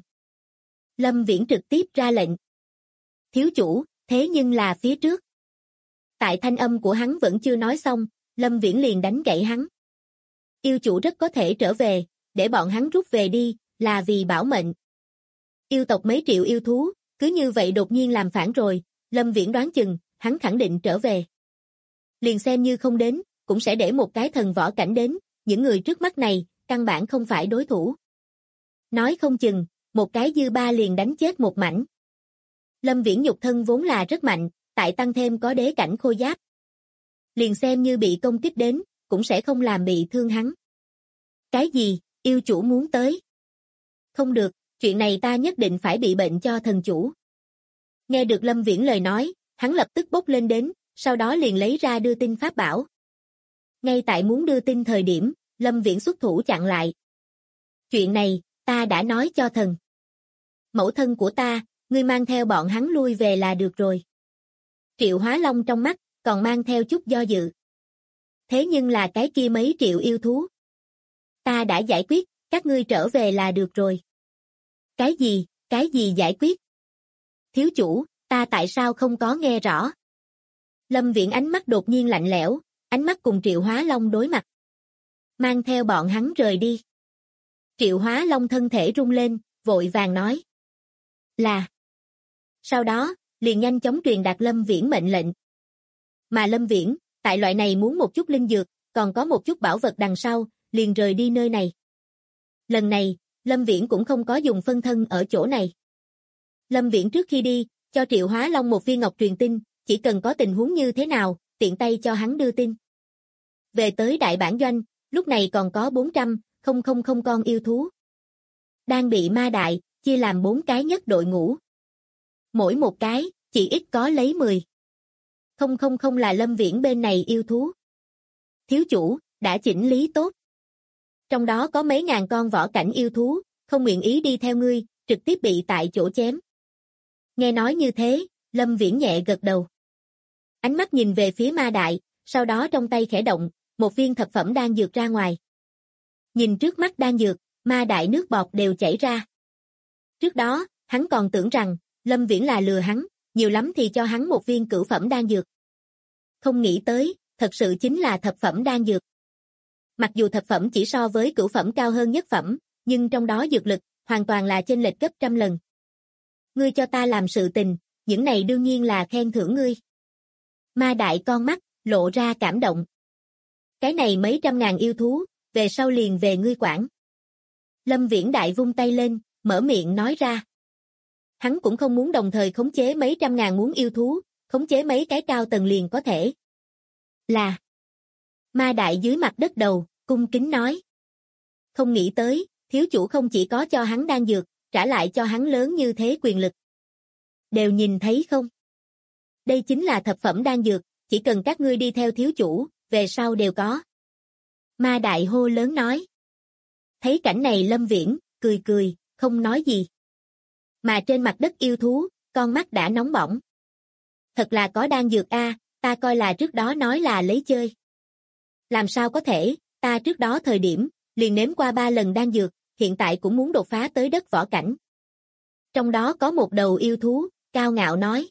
Lâm Viễn trực tiếp ra lệnh. Thiếu chủ, thế nhưng là phía trước. Tại thanh âm của hắn vẫn chưa nói xong, Lâm Viễn liền đánh gãy hắn. Yêu chủ rất có thể trở về, để bọn hắn rút về đi, là vì bảo mệnh. Yêu tộc mấy triệu yêu thú, cứ như vậy đột nhiên làm phản rồi, Lâm Viễn đoán chừng, hắn khẳng định trở về. Liền xem như không đến, cũng sẽ để một cái thần võ cảnh đến, những người trước mắt này, căn bản không phải đối thủ. Nói không chừng, một cái dư ba liền đánh chết một mảnh. Lâm Viễn nhục thân vốn là rất mạnh, tại tăng thêm có đế cảnh khôi giáp. Liền xem như bị công kích đến, cũng sẽ không làm bị thương hắn. Cái gì, yêu chủ muốn tới? Không được, chuyện này ta nhất định phải bị bệnh cho thần chủ. Nghe được Lâm Viễn lời nói, hắn lập tức bốc lên đến, sau đó liền lấy ra đưa tin pháp bảo. Ngay tại muốn đưa tin thời điểm, Lâm Viễn xuất thủ chặn lại. Chuyện này, ta đã nói cho thần. Mẫu thân của ta, ngươi mang theo bọn hắn lui về là được rồi. Triệu Hóa Long trong mắt, còn mang theo chút do dự. Thế nhưng là cái kia mấy triệu yêu thú. Ta đã giải quyết, các ngươi trở về là được rồi. Cái gì giải quyết? Thiếu chủ, ta tại sao không có nghe rõ? Lâm Viễn ánh mắt đột nhiên lạnh lẽo, ánh mắt cùng Triệu Hóa Long đối mặt. Mang theo bọn hắn rời đi. Triệu Hóa Long thân thể rung lên, vội vàng nói. Là. Sau đó, liền nhanh chóng truyền đạt Lâm Viễn mệnh lệnh. Mà Lâm Viễn, tại loại này muốn một chút linh dược, còn có một chút bảo vật đằng sau, liền rời đi nơi này. Lần này, Lâm Viễn cũng không có dùng phân thân ở chỗ này. Lâm Viễn trước khi đi, cho Triệu Hóa Long một viên ngọc truyền tin, chỉ cần có tình huống như thế nào, tiện tay cho hắn đưa tin. Về tới đại bản doanh, lúc này còn có 400,000 con yêu thú. Đang bị ma đại, chia làm 4 cái nhất đội ngũ. Mỗi một cái, chỉ ít có lấy 10. 000 là Lâm Viễn bên này yêu thú. Thiếu chủ, đã chỉnh lý tốt. Trong đó có mấy ngàn con võ cảnh yêu thú, không nguyện ý đi theo ngươi, trực tiếp bị tại chỗ chém. Nghe nói như thế, Lâm Viễn nhẹ gật đầu. Ánh mắt nhìn về phía ma đại, sau đó trong tay khẽ động, một viên thập phẩm đan dược ra ngoài. Nhìn trước mắt đan dược, ma đại nước bọt đều chảy ra. Trước đó, hắn còn tưởng rằng, Lâm Viễn là lừa hắn, nhiều lắm thì cho hắn một viên cửu phẩm đan dược. Không nghĩ tới, thật sự chính là thập phẩm đan dược. Mặc dù thập phẩm chỉ so với cửu phẩm cao hơn nhất phẩm, nhưng trong đó dược lực, hoàn toàn là chênh lệch gấp trăm lần. Ngươi cho ta làm sự tình, những này đương nhiên là khen thưởng ngươi. Ma đại con mắt, lộ ra cảm động. Cái này mấy trăm ngàn yêu thú, về sau liền về ngươi quản. Lâm Viễn đại vung tay lên, mở miệng nói ra. Hắn cũng không muốn đồng thời khống chế mấy trăm ngàn muốn yêu thú, khống chế mấy cái cao tầng liền có thể. Là. Ma đại dưới mặt đất đầu, cung kính nói. Không nghĩ tới, thiếu chủ không chỉ có cho hắn đan dược, trả lại cho hắn lớn như thế quyền lực. Đều nhìn thấy không? Đây chính là thập phẩm đan dược, chỉ cần các ngươi đi theo thiếu chủ, về sau đều có. Ma đại hô lớn nói. Thấy cảnh này Lâm Viễn, cười cười, không nói gì. Mà trên mặt đất yêu thú, con mắt đã nóng bỏng. Thật là có đan dược a, ta coi là trước đó nói là lấy chơi. Làm sao có thể, ta trước đó thời điểm, liền nếm qua 3 lần đan dược, hiện tại cũng muốn đột phá tới đất võ cảnh. Trong đó có một đầu yêu thú, cao ngạo nói.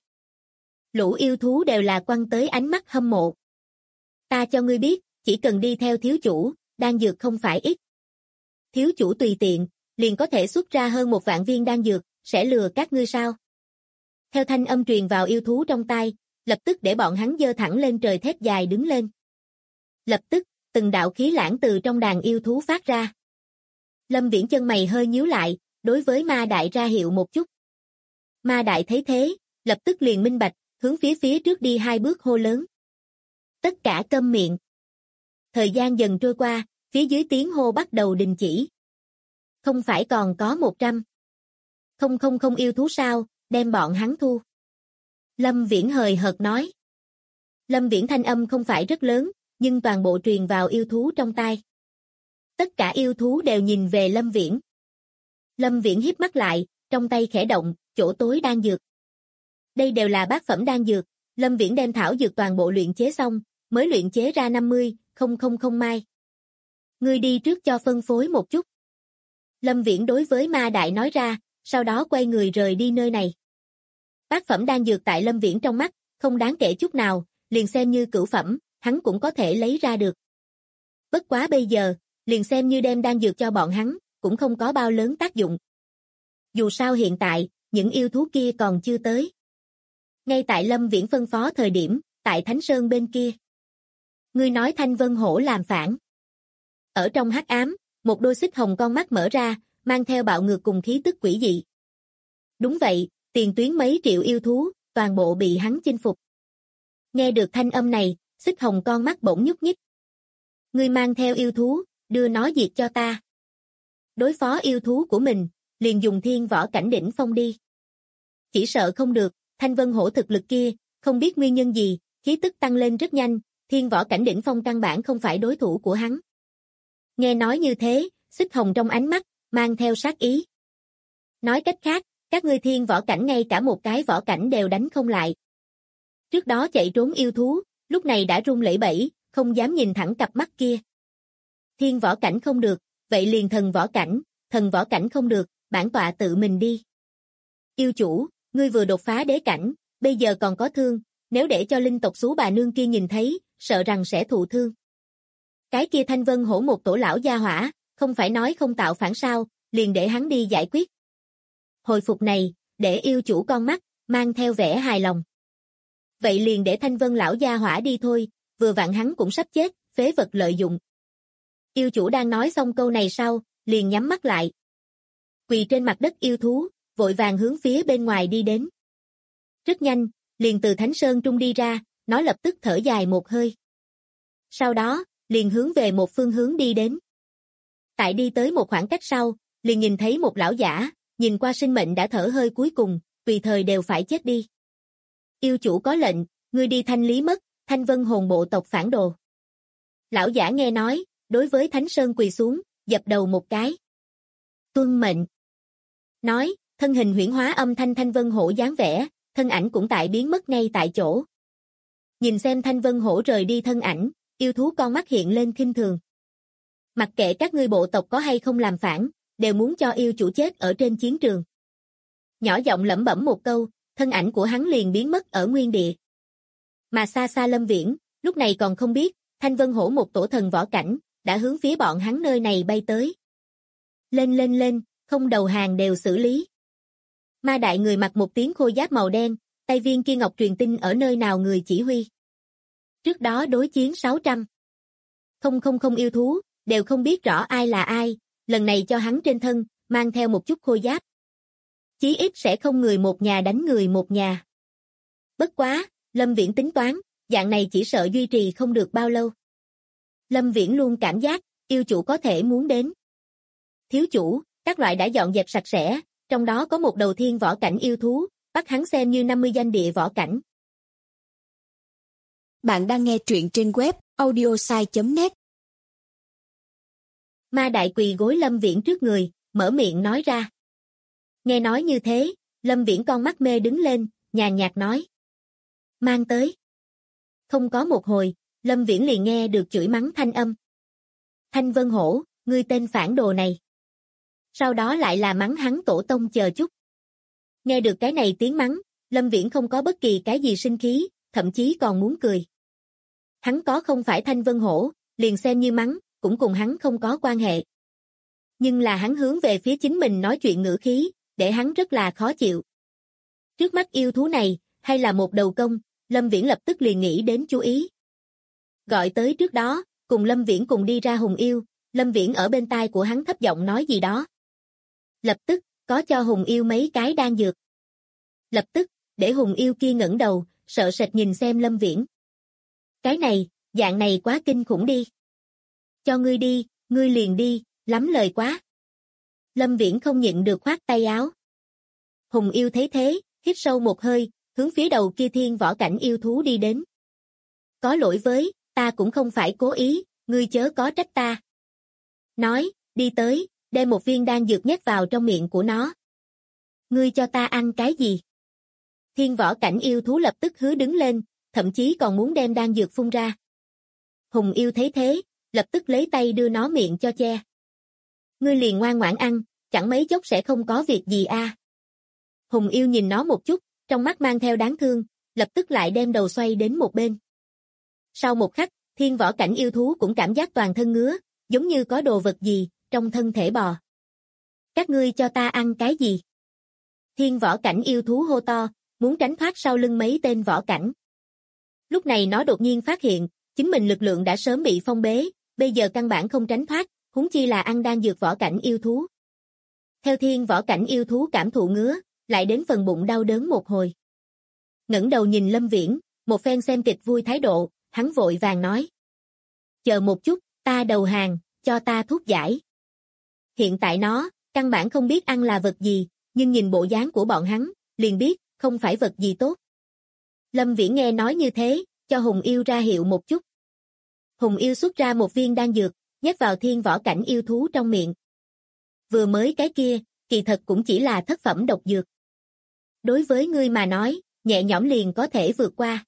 Lũ yêu thú đều là quăng tới ánh mắt hâm mộ. Ta cho ngươi biết, chỉ cần đi theo thiếu chủ, đan dược không phải ít. Thiếu chủ tùy tiện, liền có thể xuất ra hơn 1 vạn viên đan dược, sẽ lừa các ngươi sao? Theo thanh âm truyền vào yêu thú trong tai, lập tức để bọn hắn giơ thẳng lên trời thét dài đứng lên. Lập tức, từng đạo khí lãng từ trong đàn yêu thú phát ra. Lâm Viễn chân mày hơi nhíu lại, đối với ma đại ra hiệu một chút. Ma đại thấy thế, lập tức liền minh bạch, hướng phía trước đi 2 bước hô lớn. Tất cả câm miệng. Thời gian dần trôi qua, phía dưới tiếng hô bắt đầu đình chỉ. Không phải còn có 100. Không yêu thú sao, đem bọn hắn thu. Lâm Viễn hời hợt nói. Lâm Viễn thanh âm không phải rất lớn, nhưng toàn bộ truyền vào yêu thú trong tai. Tất cả yêu thú đều nhìn về Lâm Viễn. Lâm Viễn híp mắt lại, trong tay khẽ động, chỗ tối đan dược. Đây đều là bát phẩm đan dược, Lâm Viễn đem thảo dược toàn bộ luyện chế xong, mới luyện chế ra 50,000 mai. Ngươi đi trước cho phân phối một chút. Lâm Viễn đối với ma đại nói ra, sau đó quay người rời đi nơi này. Bát phẩm đan dược tại Lâm Viễn trong mắt, không đáng kể chút nào, liền xem như cửu phẩm, hắn cũng có thể lấy ra được. Bất quá bây giờ, liền xem như đem đan dược cho bọn hắn, cũng không có bao lớn tác dụng. Dù sao hiện tại, những yêu thú kia còn chưa tới. Ngay tại Lâm Viễn phân phó thời điểm, tại Thánh Sơn bên kia. Ngươi nói Thanh Vân Hổ làm phản. Ở trong hắc ám, một đôi xích hồng con mắt mở ra, mang theo bạo ngược cùng khí tức quỷ dị. Đúng vậy, tiền tuyến mấy triệu yêu thú, toàn bộ bị hắn chinh phục. Nghe được thanh âm này, xích hồng con mắt bỗng nhúc nhích. Ngươi mang theo yêu thú, đưa nó diệt cho ta. Đối phó yêu thú của mình, liền dùng thiên võ cảnh đỉnh phong đi. Chỉ sợ không được, Thanh Vân Hổ thực lực kia, không biết nguyên nhân gì, khí tức tăng lên rất nhanh, thiên võ cảnh đỉnh phong căn bản không phải đối thủ của hắn. Nghe nói như thế, xích hồng trong ánh mắt, mang theo sát ý. Nói cách khác, các ngươi thiên võ cảnh ngay cả một cái võ cảnh đều đánh không lại. Trước đó chạy trốn yêu thú, lúc này đã run lẩy bẩy, không dám nhìn thẳng cặp mắt kia. Thiên võ cảnh không được, vậy liền thần võ cảnh không được, bản tọa tự mình đi. Yêu chủ, ngươi vừa đột phá đế cảnh, bây giờ còn có thương, nếu để cho linh tộc Xú bà nương kia nhìn thấy, sợ rằng sẽ thụ thương. Cái kia Thanh Vân Hổ một tổ lão gia hỏa, không phải nói không tạo phản sao, liền để hắn đi giải quyết. Hồi phục này, để yêu chủ con mắt, mang theo vẻ hài lòng. Vậy liền để Thanh Vân lão gia hỏa đi thôi, vừa vặn hắn cũng sắp chết, phế vật lợi dụng. Yêu chủ đang nói xong câu này sau, liền nhắm mắt lại. Quỳ trên mặt đất yêu thú, vội vàng hướng phía bên ngoài đi đến. Rất nhanh, liền từ Thánh Sơn Trung đi ra, nó lập tức thở dài một hơi. Sau đó, liền hướng về một phương hướng đi đến. Tại đi tới một khoảng cách sau, liền nhìn thấy một lão giả, nhìn qua sinh mệnh đã thở hơi cuối cùng, tùy thời đều phải chết đi. Yêu chủ có lệnh, ngươi đi thanh lý mất, Thanh Vân hồn bộ tộc phản đồ. Lão giả nghe nói, đối với Thánh Sơn quỳ xuống, dập đầu một cái. Tuân mệnh. Nói, thân hình huyễn hóa âm thanh Thanh Vân hổ dáng vẻ, thân ảnh cũng tại biến mất ngay tại chỗ. Nhìn xem Thanh Vân hổ rời đi thân ảnh, yêu thú con mắt hiện lên khinh thường. Mặc kệ các ngươi bộ tộc có hay không làm phản, đều muốn cho yêu chủ chết ở trên chiến trường. Nhỏ giọng lẩm bẩm một câu, thân ảnh của hắn liền biến mất ở nguyên địa. Mà xa xa Lâm Viễn, lúc này còn không biết, Thanh Vân hổ một tổ thần võ cảnh, đã hướng phía bọn hắn nơi này bay tới. Lên, không đầu hàng đều xử lý. Ma đại người mặc một tiếng khôi giáp màu đen, tay viên kia ngọc truyền tinh ở nơi nào người chỉ huy. Trước đó đối chiến 600. Không yêu thú, đều không biết rõ ai là ai, lần này cho hắn trên thân, mang theo một chút khôi giáp. Chí ít sẽ không người một nhà đánh người một nhà. Bất quá, Lâm Viễn tính toán, dạng này chỉ sợ duy trì không được bao lâu. Lâm Viễn luôn cảm giác, yêu chủ có thể muốn đến. Thiếu chủ, các loại đã dọn dẹp sạch sẽ, trong đó có một đầu thiên võ cảnh yêu thú, bắt hắn xem như 50 danh địa võ cảnh. Bạn đang nghe truyện trên web audiosai.net. Ma đại quỳ gối Lâm Viễn trước người, mở miệng nói ra. Nghe nói như thế, Lâm Viễn con mắt mê đứng lên, nhàn nhạt nói. Mang tới. Không có một hồi, Lâm Viễn liền nghe được chửi mắng thanh âm. Thanh Vân Hổ, ngươi tên phản đồ này. Sau đó lại là mắng hắn tổ tông chờ chút. Nghe được cái này tiếng mắng, Lâm Viễn không có bất kỳ cái gì sinh khí, thậm chí còn muốn cười. Hắn có không phải Thanh Vân Hổ, liền xem như mắng, cũng cùng hắn không có quan hệ. Nhưng là hắn hướng về phía chính mình nói chuyện ngữ khí, để hắn rất là khó chịu. Trước mắt yêu thú này, hay là một đầu công, Lâm Viễn lập tức liền nghĩ đến chú ý. Gọi tới trước đó, cùng Lâm Viễn cùng đi ra Hùng Yêu, Lâm Viễn ở bên tai của hắn thấp giọng nói gì đó. Lập tức, có cho Hùng Yêu mấy cái đan dược. Lập tức, để Hùng Yêu kia ngẩng đầu, sợ sệt nhìn xem Lâm Viễn. Cái này, dạng này quá kinh khủng đi. Cho ngươi đi, ngươi liền đi, lắm lời quá. Lâm Viễn không nhịn được khoát tay áo. Hùng Yêu thấy thế, hít sâu một hơi, hướng phía đầu kia thiên võ cảnh yêu thú đi đến. Có lỗi với, ta cũng không phải cố ý, ngươi chớ có trách ta. Nói, đi tới, đem một viên đan dược nhét vào trong miệng của nó. Ngươi cho ta ăn cái gì? Thiên võ cảnh yêu thú lập tức hứa đứng lên, thậm chí còn muốn đem đan dược phun ra. Hùng Yêu thấy thế, lập tức lấy tay đưa nó miệng cho che. Ngươi liền ngoan ngoãn ăn, chẳng mấy chốc sẽ không có việc gì a. Hùng Yêu nhìn nó một chút, trong mắt mang theo đáng thương, lập tức lại đem đầu xoay đến một bên. Sau một khắc, thiên võ cảnh yêu thú cũng cảm giác toàn thân ngứa, giống như có đồ vật gì trong thân thể bò. Các ngươi cho ta ăn cái gì? Thiên võ cảnh yêu thú hô to, muốn tránh thoát sau lưng mấy tên võ cảnh. Lúc này nó đột nhiên phát hiện, chính mình lực lượng đã sớm bị phong bế, bây giờ căn bản không tránh thoát, huống chi là ăn đan dược võ cảnh yêu thú. Theo thiên võ cảnh yêu thú cảm thụ ngứa, lại đến phần bụng đau đớn một hồi. Ngẩng đầu nhìn Lâm Viễn, một phen xem kịch vui thái độ, hắn vội vàng nói. Chờ một chút, ta đầu hàng, cho ta thuốc giải. Hiện tại nó, căn bản không biết ăn là vật gì, nhưng nhìn bộ dáng của bọn hắn, liền biết, không phải vật gì tốt. Lâm Viễn nghe nói như thế, cho Hùng Yêu ra hiệu một chút. Hùng Yêu xuất ra một viên đan dược, nhét vào thiên võ cảnh yêu thú trong miệng. Vừa mới cái kia, kỳ thật cũng chỉ là thất phẩm độc dược. Đối với ngươi mà nói, nhẹ nhõm liền có thể vượt qua.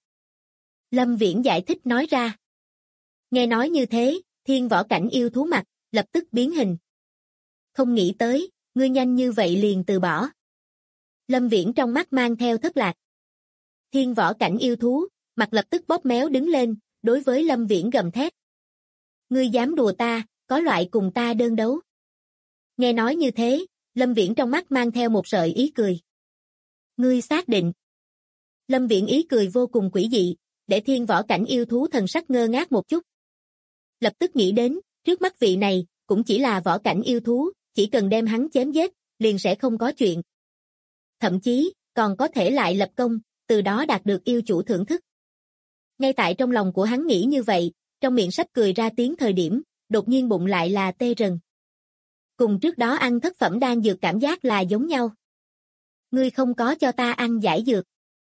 Lâm Viễn giải thích nói ra. Nghe nói như thế, thiên võ cảnh yêu thú mặt, lập tức biến hình. Không nghĩ tới, ngươi nhanh như vậy liền từ bỏ. Lâm Viễn trong mắt mang theo thất lạc. Thiên võ cảnh yêu thú, mặt lập tức bóp méo đứng lên, đối với Lâm Viễn gầm thét. Ngươi dám đùa ta, có loại cùng ta đơn đấu. Nghe nói như thế, Lâm Viễn trong mắt mang theo một sợi ý cười. Ngươi xác định. Lâm Viễn ý cười vô cùng quỷ dị, để thiên võ cảnh yêu thú thần sắc ngơ ngác một chút. Lập tức nghĩ đến, trước mắt vị này, cũng chỉ là võ cảnh yêu thú, chỉ cần đem hắn chém giết, liền sẽ không có chuyện. Thậm chí, còn có thể lại lập công, từ đó đạt được yêu chủ thưởng thức. Ngay tại trong lòng của hắn nghĩ như vậy, trong miệng sắp cười ra tiếng thời điểm, đột nhiên bụng lại là tê rần. Cùng trước đó ăn thất phẩm đan dược cảm giác là giống nhau. Ngươi không có cho ta ăn giải dược.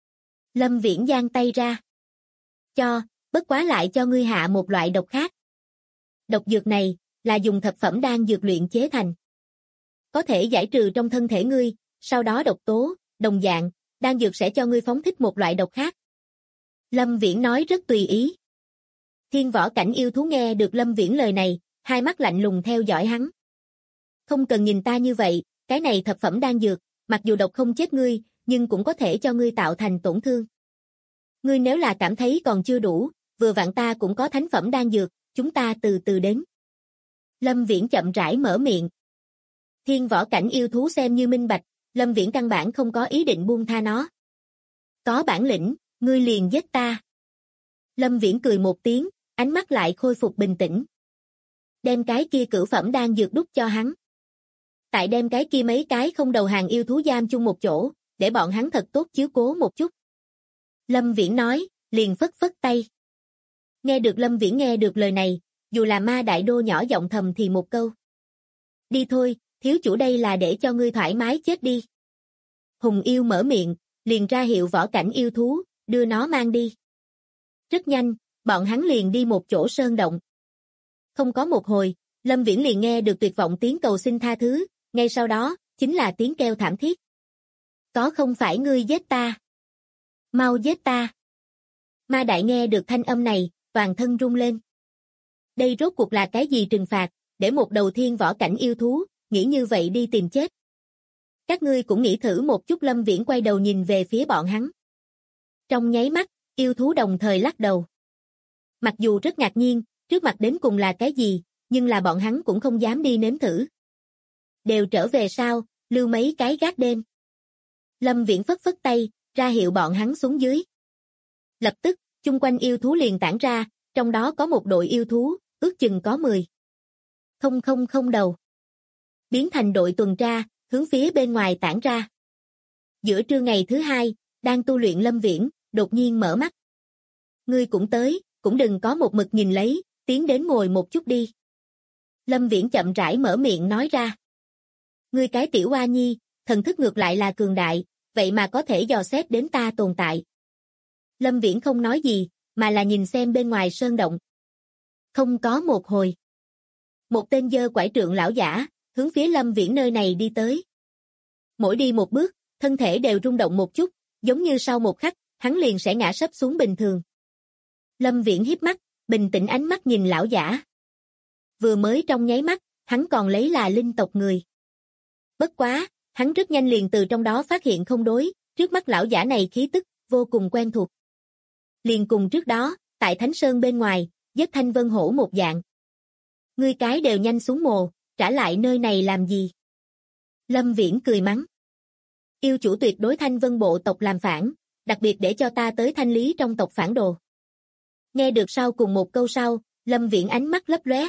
Lâm Viễn giang tay ra. Cho, bất quá lại cho ngươi hạ một loại độc khác. Độc dược này, là dùng thập phẩm đan dược luyện chế thành. Có thể giải trừ trong thân thể ngươi, sau đó độc tố, đồng dạng, đan dược sẽ cho ngươi phóng thích một loại độc khác. Lâm Viễn nói rất tùy ý. Thiên võ cảnh yêu thú nghe được Lâm Viễn lời này, hai mắt lạnh lùng theo dõi hắn. Không cần nhìn ta như vậy, cái này thập phẩm đan dược, mặc dù độc không chết ngươi, nhưng cũng có thể cho ngươi tạo thành tổn thương. Ngươi nếu là cảm thấy còn chưa đủ, vừa vặn ta cũng có thánh phẩm đan dược, chúng ta từ từ đến. Lâm Viễn chậm rãi mở miệng. Thiên võ cảnh yêu thú xem như minh bạch, Lâm Viễn căn bản không có ý định buông tha nó. Có bản lĩnh, ngươi liền giết ta. Lâm Viễn cười một tiếng, ánh mắt lại khôi phục bình tĩnh. Đem cái kia cửu phẩm đan dược đút cho hắn. Tại đem cái kia mấy cái không đầu hàng yêu thú giam chung một chỗ, để bọn hắn thật tốt chiếu cố một chút. Lâm Viễn nói, liền phất phất tay. Nghe được Lâm Viễn nghe được lời này, dù là ma đại đô nhỏ giọng thầm thì một câu. Đi thôi, thiếu chủ đây là để cho ngươi thoải mái chết đi. Hùng Yêu mở miệng, liền ra hiệu võ cảnh yêu thú, đưa nó mang đi. Rất nhanh, bọn hắn liền đi một chỗ sơn động. Không có một hồi, Lâm Viễn liền nghe được tuyệt vọng tiếng cầu xin tha thứ, ngay sau đó, chính là tiếng kêu thảm thiết. Có không phải ngươi giết ta? Mau giết ta! Ma Đại nghe được thanh âm này, toàn thân rung lên. Đây rốt cuộc là cái gì trừng phạt, để một đầu thiên võ cảnh yêu thú, nghĩ như vậy đi tìm chết. Các ngươi cũng nghĩ thử một chút. Lâm Viễn quay đầu nhìn về phía bọn hắn. Trong nháy mắt, yêu thú đồng thời lắc đầu. Mặc dù rất ngạc nhiên, trước mặt đến cùng là cái gì, nhưng là bọn hắn cũng không dám đi nếm thử. Đều trở về sau, lưu mấy cái gác đêm. Lâm Viễn phất phất tay, ra hiệu bọn hắn xuống dưới. Lập tức, chung quanh yêu thú liền tản ra, trong đó có một đội yêu thú, ước chừng có 10. Không đầu. Biến thành đội tuần tra, hướng phía bên ngoài tản ra. Giữa trưa ngày thứ 2, đang tu luyện Lâm Viễn, đột nhiên mở mắt. Ngươi cũng tới, cũng đừng có một mực nhìn lấy, tiến đến ngồi một chút đi. Lâm Viễn chậm rãi mở miệng nói ra. Ngươi cái tiểu oa nhi, thần thức ngược lại là cường đại, vậy mà có thể dò xét đến ta tồn tại. Lâm Viễn không nói gì, mà là nhìn xem bên ngoài sơn động. Không có một hồi. Một tên giơ quải trượng lão giả, hướng phía Lâm Viễn nơi này đi tới. Mỗi đi một bước, thân thể đều rung động một chút, giống như sau một khắc, hắn liền sẽ ngã sấp xuống bình thường. Lâm Viễn híp mắt, bình tĩnh ánh mắt nhìn lão giả. Vừa mới trong nháy mắt, hắn còn lấy là linh tộc người. Bất quá, hắn rất nhanh liền từ trong đó phát hiện không đối, trước mắt lão giả này khí tức, vô cùng quen thuộc. Liền cùng trước đó, tại Thánh Sơn bên ngoài, giết Thanh Vân Hổ một dạng. Ngươi cái đều nhanh xuống mồ, trả lại nơi này làm gì? Lâm Viễn cười mắng. Yêu chủ tuyệt đối Thanh Vân bộ tộc làm phản, đặc biệt để cho ta tới thanh lý trong tộc phản đồ. Nghe được sau cùng một câu sau, Lâm Viễn ánh mắt lấp lóe.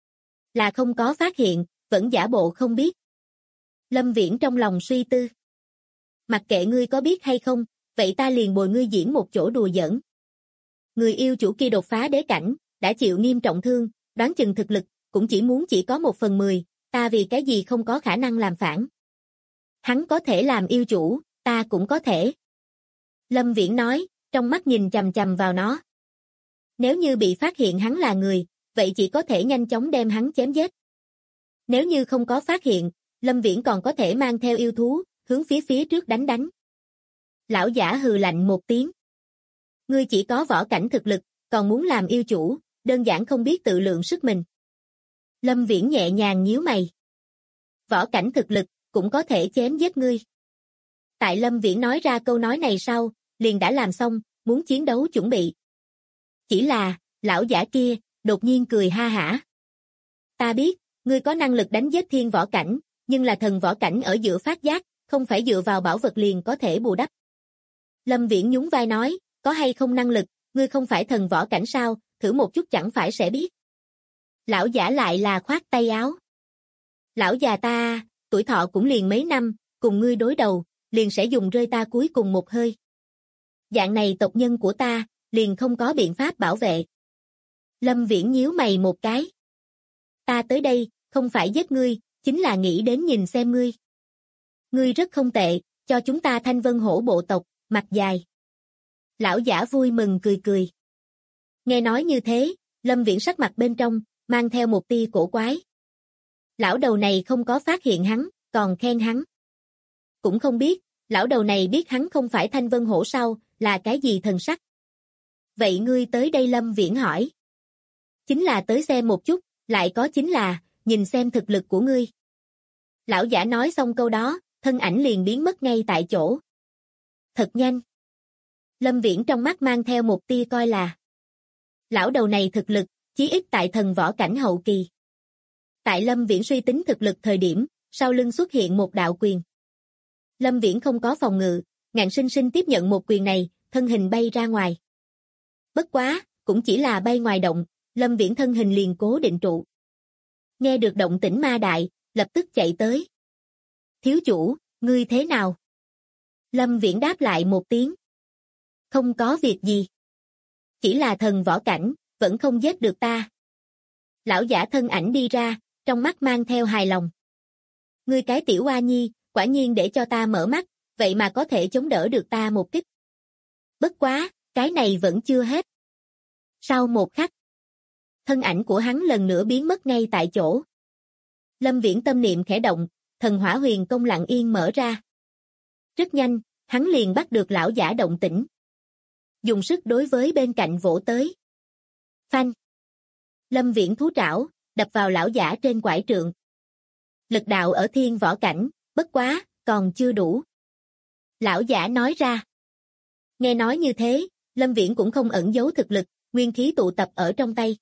Là không có phát hiện, vẫn giả bộ không biết. Lâm Viễn trong lòng suy tư. Mặc kệ ngươi có biết hay không, vậy ta liền bồi ngươi diễn một chỗ đùa giỡn. Người yêu chủ kia đột phá đế cảnh, đã chịu nghiêm trọng thương, đoán chừng thực lực, cũng chỉ muốn chỉ có 1/10, ta vì cái gì không có khả năng làm phản. Hắn có thể làm yêu chủ, ta cũng có thể. Lâm Viễn nói, trong mắt nhìn chằm chằm vào nó. Nếu như bị phát hiện hắn là người, vậy chỉ có thể nhanh chóng đem hắn chém giết. Nếu như không có phát hiện, Lâm Viễn còn có thể mang theo yêu thú, hướng phía trước đánh. Lão giả hừ lạnh một tiếng. Ngươi chỉ có võ cảnh thực lực, còn muốn làm yêu chủ, đơn giản không biết tự lượng sức mình. Lâm Viễn nhẹ nhàng nhíu mày. Võ cảnh thực lực, cũng có thể chém giết ngươi. Tại Lâm Viễn nói ra câu nói này sau, liền đã làm xong, muốn chiến đấu chuẩn bị. Chỉ là, lão giả kia, đột nhiên cười ha hả. Ta biết, ngươi có năng lực đánh giết thiên võ cảnh, nhưng là thần võ cảnh ở giữa phát giác, không phải dựa vào bảo vật liền có thể bù đắp. Lâm Viễn nhún vai nói, có hay không năng lực, ngươi không phải thần võ cảnh sao, thử một chút chẳng phải sẽ biết. Lão giả lại là khoát tay áo. Lão già ta, tuổi thọ cũng liền mấy năm, cùng ngươi đối đầu, liền sẽ dùng rơi ta cuối cùng một hơi. Dạng này tộc nhân của ta, liền không có biện pháp bảo vệ. Lâm Viễn nhíu mày một cái. Ta tới đây, không phải giết ngươi, chính là nghĩ đến nhìn xem ngươi. Ngươi rất không tệ, cho chúng ta Thanh Vân Hổ bộ tộc, mặt dài. Lão giả vui mừng cười. Nghe nói như thế, Lâm Viễn sắc mặt bên trong, mang theo một tia cổ quái. Lão đầu này không có phát hiện hắn, còn khen hắn. Cũng không biết, lão đầu này biết hắn không phải Thanh Vân Hổ sau, là cái gì thần sắc. Vậy ngươi tới đây? Lâm Viễn hỏi. Chính là tới xem một chút, lại có chính là, nhìn xem thực lực của ngươi. Lão giả nói xong câu đó, thân ảnh liền biến mất ngay tại chỗ. Thật nhanh. Lâm Viễn trong mắt mang theo một tia coi là. Lão đầu này thực lực, chí ít tại thần võ cảnh hậu kỳ. Tại Lâm Viễn suy tính thực lực thời điểm, sau lưng xuất hiện một đạo quyền. Lâm Viễn không có phòng ngự, ngạnh sinh sinh tiếp nhận một quyền này, thân hình bay ra ngoài. Bất quá, cũng chỉ là bay ngoài động, Lâm Viễn thân hình liền cố định trụ. Nghe được động tĩnh Ma Đại, lập tức chạy tới. Thiếu chủ, ngươi thế nào? Lâm Viễn đáp lại một tiếng. Không có việc gì. Chỉ là thần võ cảnh, vẫn không giết được ta. Lão giả thân ảnh đi ra, trong mắt mang theo hài lòng. Ngươi cái tiểu oa nhi, quả nhiên để cho ta mở mắt, vậy mà có thể chống đỡ được ta một kích. Bất quá, cái này vẫn chưa hết. Sau một khắc, thân ảnh của hắn lần nữa biến mất ngay tại chỗ. Lâm Viễn tâm niệm khẽ động, thần hỏa huyền công lặng yên mở ra. Rất nhanh, hắn liền bắt được lão giả động tĩnh. Dùng sức đối với bên cạnh vỗ tới. Phanh! Lâm Viễn thú trảo, đập vào lão giả trên quải trượng. Lực đạo ở thiên võ cảnh, bất quá, còn chưa đủ. Lão giả nói ra. Nghe nói như thế, Lâm Viễn cũng không ẩn giấu thực lực, nguyên khí tụ tập ở trong tay.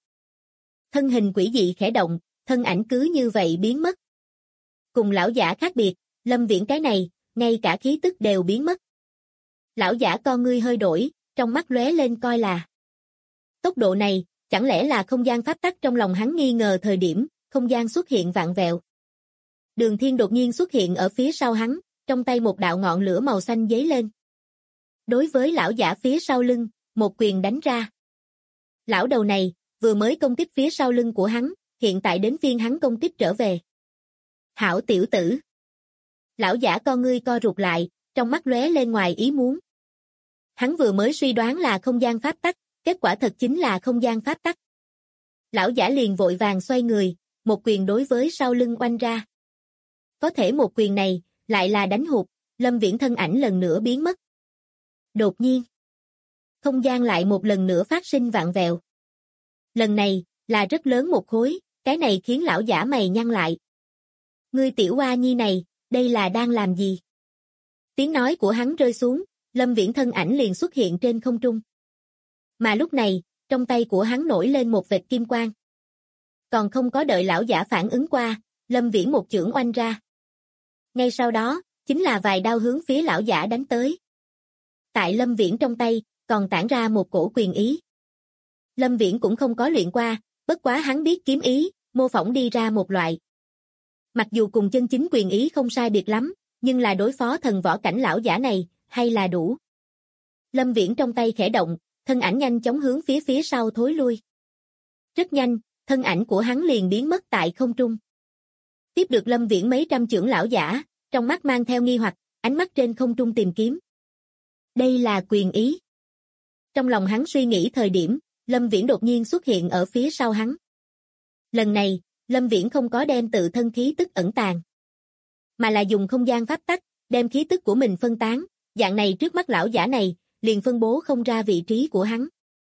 Thân hình quỷ dị khẽ động, thân ảnh cứ như vậy biến mất. Cùng lão giả khác biệt, Lâm Viễn cái này, ngay cả khí tức đều biến mất. Lão giả con ngươi hơi đổi, trong mắt lóe lên coi là. Tốc độ này, chẳng lẽ là không gian pháp tắc? Trong lòng hắn nghi ngờ thời điểm, không gian xuất hiện vạn vẹo. Đường Thiên đột nhiên xuất hiện ở phía sau hắn, trong tay một đạo ngọn lửa màu xanh giấy lên. Đối với lão giả phía sau lưng, một quyền đánh ra. Lão đầu này, vừa mới công kích phía sau lưng của hắn, hiện tại đến phiên hắn công kích trở về. Hảo tiểu tử. Lão giả con ngươi co rụt lại, trong mắt lóe lên ngoài ý muốn. Hắn vừa mới suy đoán là không gian pháp tắc, kết quả thật chính là không gian pháp tắc. Lão giả liền vội vàng xoay người, một quyền đối với sau lưng oanh ra. Có thể một quyền này, lại là đánh hụt, Lâm Viễn thân ảnh lần nữa biến mất. Đột nhiên, không gian lại một lần nữa phát sinh vạn vẹo. Lần này, là rất lớn một khối, cái này khiến lão giả mày nhăn lại. Ngươi tiểu oa nhi này, đây là đang làm gì? Tiếng nói của hắn rơi xuống, Lâm Viễn thân ảnh liền xuất hiện trên không trung. Mà lúc này, trong tay của hắn nổi lên một vệt kim quang. Còn không có đợi lão giả phản ứng qua, Lâm Viễn một chưởng oanh ra. Ngay sau đó, chính là vài đao hướng phía lão giả đánh tới. Tại Lâm Viễn trong tay, còn tản ra một cổ quyền ý. Lâm Viễn cũng không có luyện qua, bất quá hắn biết kiếm ý, mô phỏng đi ra một loại. Mặc dù cùng chân chính quyền ý không sai biệt lắm, nhưng là đối phó thần võ cảnh lão giả này, hay là đủ. Lâm Viễn trong tay khẽ động, thân ảnh nhanh chóng hướng phía sau thối lui. Rất nhanh, thân ảnh của hắn liền biến mất tại không trung. Tiếp được Lâm Viễn mấy trăm chưởng lão giả, trong mắt mang theo nghi hoặc, ánh mắt trên không trung tìm kiếm. Đây là quyền ý. Trong lòng hắn suy nghĩ thời điểm, Lâm Viễn đột nhiên xuất hiện ở phía sau hắn. Lần này, Lâm Viễn không có đem tự thân khí tức ẩn tàng, mà là dùng không gian pháp tắc, đem khí tức của mình phân tán, dạng này trước mắt lão giả này, liền phân bố không ra vị trí của hắn.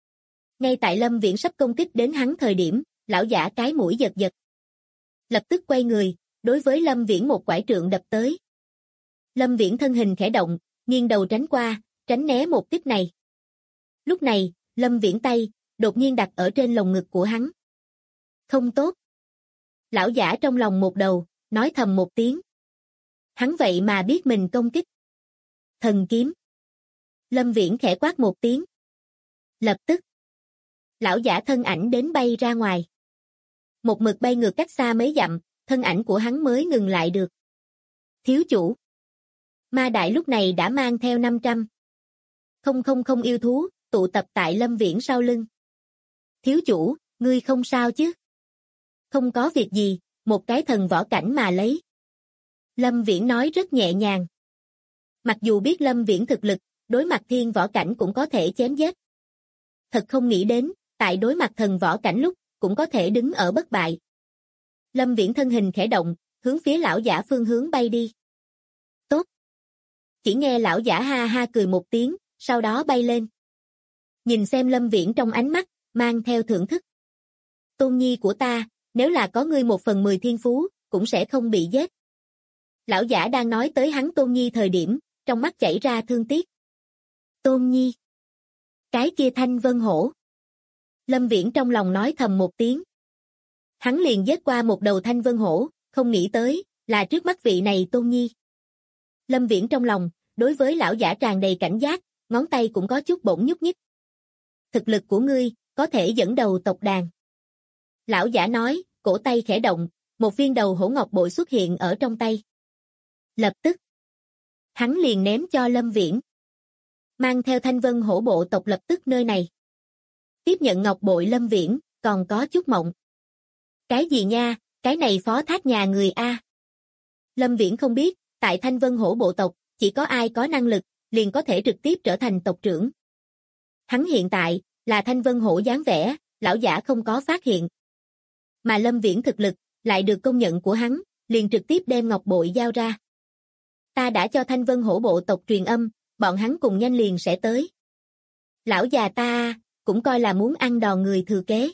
Ngay tại Lâm Viễn sắp công kích đến hắn thời điểm, lão giả cái mũi giật giật. Lập tức quay người, đối với Lâm Viễn một quải trượng đập tới. Lâm Viễn thân hình khẽ động, nghiêng đầu tránh qua, tránh né một kích này. Lúc này, Lâm Viễn tay, đột nhiên đặt ở trên lồng ngực của hắn. Không tốt. Lão giả trong lòng một đầu, nói thầm một tiếng. Hắn vậy mà biết mình công kích. Thần kiếm. Lâm Viễn khẽ quát một tiếng. Lập tức, lão giả thân ảnh đến bay ra ngoài. Một mực bay ngược cách xa mấy dặm, thân ảnh của hắn mới ngừng lại được. Thiếu chủ. Ma Đại lúc này đã mang theo 500. Không yêu thú, tụ tập tại Lâm Viễn sau lưng. Thiếu chủ, ngươi không sao chứ? Không có việc gì, một cái thần võ cảnh mà lấy. Lâm Viễn nói rất nhẹ nhàng. Mặc dù biết Lâm Viễn thực lực, đối mặt thiên võ cảnh cũng có thể chém giết. Thật không nghĩ đến, tại đối mặt thần võ cảnh lúc, cũng có thể đứng ở bất bại. Lâm Viễn thân hình khẽ động, hướng phía lão giả phương hướng bay đi. Tốt. Chỉ nghe lão giả ha ha cười một tiếng, sau đó bay lên. Nhìn xem Lâm Viễn trong ánh mắt, mang theo thưởng thức. Tôn nhi của ta, nếu là có ngươi 1/10 thiên phú, cũng sẽ không bị giết. Lão giả đang nói tới hắn Tôn nhi thời điểm, trong mắt chảy ra thương tiếc. Tôn nhi. Cái kia Thanh Vân Hổ. Lâm Viễn trong lòng nói thầm một tiếng. Hắn liền giết qua một đầu Thanh Vân Hổ, không nghĩ tới, là trước mắt vị này Tôn nhi. Lâm Viễn trong lòng, đối với lão giả tràn đầy cảnh giác, ngón tay cũng có chút bỗng nhúc nhích. Thực lực của ngươi, có thể dẫn đầu tộc đàn. Lão giả nói, cổ tay khẽ động, một viên đầu hổ ngọc bội xuất hiện ở trong tay. Lập tức, hắn liền ném cho Lâm Viễn. Mang theo Thanh Vân Hổ bộ tộc lập tức nơi này. Tiếp nhận ngọc bội Lâm Viễn, còn có chút mộng. Cái gì nha, cái này phó thác nhà người A. Lâm Viễn không biết, tại Thanh Vân Hổ bộ tộc, chỉ có ai có năng lực, liền có thể trực tiếp trở thành tộc trưởng. Hắn hiện tại, là Thanh Vân Hổ dáng vẻ, lão giả không có phát hiện. Mà Lâm Viễn thực lực, lại được công nhận của hắn, liền trực tiếp đem ngọc bội giao ra. Ta đã cho Thanh Vân Hổ bộ tộc truyền âm, bọn hắn cùng nhanh liền sẽ tới. Lão già ta, cũng coi là muốn ăn đòn người thừa kế.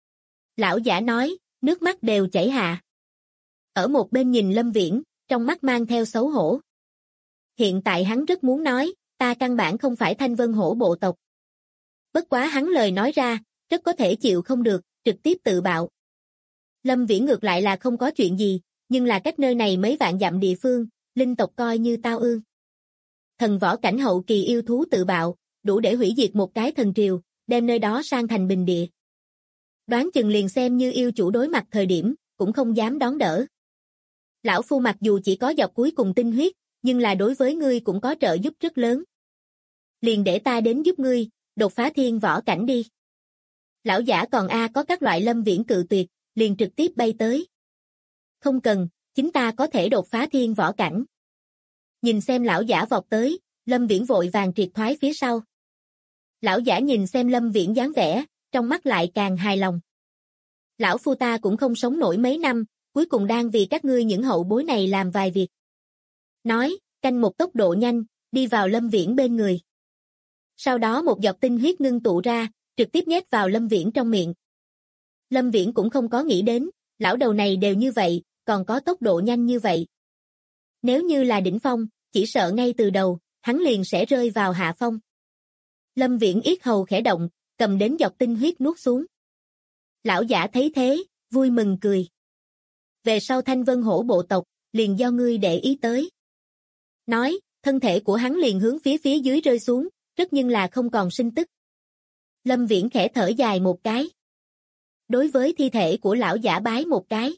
Lão giả nói, nước mắt đều chảy hạ. Ở một bên nhìn Lâm Viễn, trong mắt mang theo xấu hổ. Hiện tại hắn rất muốn nói, ta căn bản không phải Thanh Vân Hổ bộ tộc. Bất quá hắn lời nói ra, rất có thể chịu không được, trực tiếp tự bạo. Lâm Viễn ngược lại là không có chuyện gì, nhưng là cách nơi này mấy vạn dặm địa phương, linh tộc coi như tao ương. Thần võ cảnh hậu kỳ yêu thú tự bạo, đủ để hủy diệt một cái thần triều, đem nơi đó sang thành bình địa. Đoán chừng liền xem như yêu chủ đối mặt thời điểm, cũng không dám đón đỡ. Lão phu mặc dù chỉ có giọt cuối cùng tinh huyết, nhưng là đối với ngươi cũng có trợ giúp rất lớn. Liền để ta đến giúp ngươi, đột phá thiên võ cảnh đi. Lão giả còn có các loại Lâm Viễn cự tuyệt, liền trực tiếp bay tới. Không cần, chính ta có thể đột phá thiên võ cảnh. Nhìn xem lão giả vọt tới, Lâm Viễn vội vàng triệt thoái phía sau. Lão giả nhìn xem Lâm Viễn dáng vẻ, trong mắt lại càng hài lòng. Lão phu ta cũng không sống nổi mấy năm, cuối cùng đang vì các ngươi những hậu bối này làm vài việc. Nói, canh một tốc độ nhanh, đi vào Lâm Viễn bên người. Sau đó một giọt tinh huyết ngưng tụ ra, trực tiếp nhét vào Lâm Viễn trong miệng. Lâm Viễn cũng không có nghĩ đến, lão đầu này đều như vậy, còn có tốc độ nhanh như vậy. Nếu như là đỉnh phong, chỉ sợ ngay từ đầu, hắn liền sẽ rơi vào hạ phong. Lâm Viễn yết hầu khẽ động, cầm đến giọt tinh huyết nuốt xuống. Lão giả thấy thế, vui mừng cười. Về sau Thanh Vân Hổ bộ tộc, liền do ngươi để ý tới. Nói, thân thể của hắn liền hướng phía dưới rơi xuống, rất nhưng là không còn sinh tức. Lâm Viễn khẽ thở dài một cái. Đối với thi thể của lão giả bái một cái.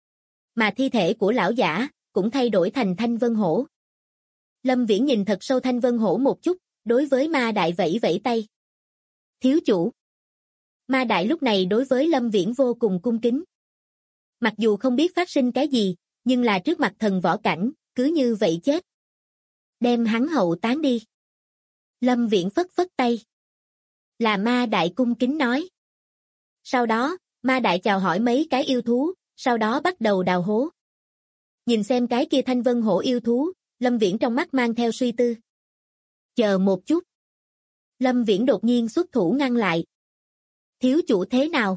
Mà thi thể của lão giả, cũng thay đổi thành Thanh Vân Hổ. Lâm Viễn nhìn thật sâu Thanh Vân Hổ một chút, đối với Ma Đại vẫy vẫy tay. Thiếu chủ. Ma Đại lúc này đối với Lâm Viễn vô cùng cung kính. Mặc dù không biết phát sinh cái gì, nhưng là trước mặt thần võ cảnh, cứ như vậy chết. Đem hắn hậu tán đi. Lâm Viễn phất phất tay. Là Ma Đại cung kính nói. Sau đó, Ma Đại chào hỏi mấy cái yêu thú, sau đó bắt đầu đào hố. Nhìn xem cái kia Thanh Vân Hổ yêu thú, Lâm Viễn trong mắt mang theo suy tư. Chờ một chút. Lâm Viễn đột nhiên xuất thủ ngăn lại. Thiếu chủ thế nào?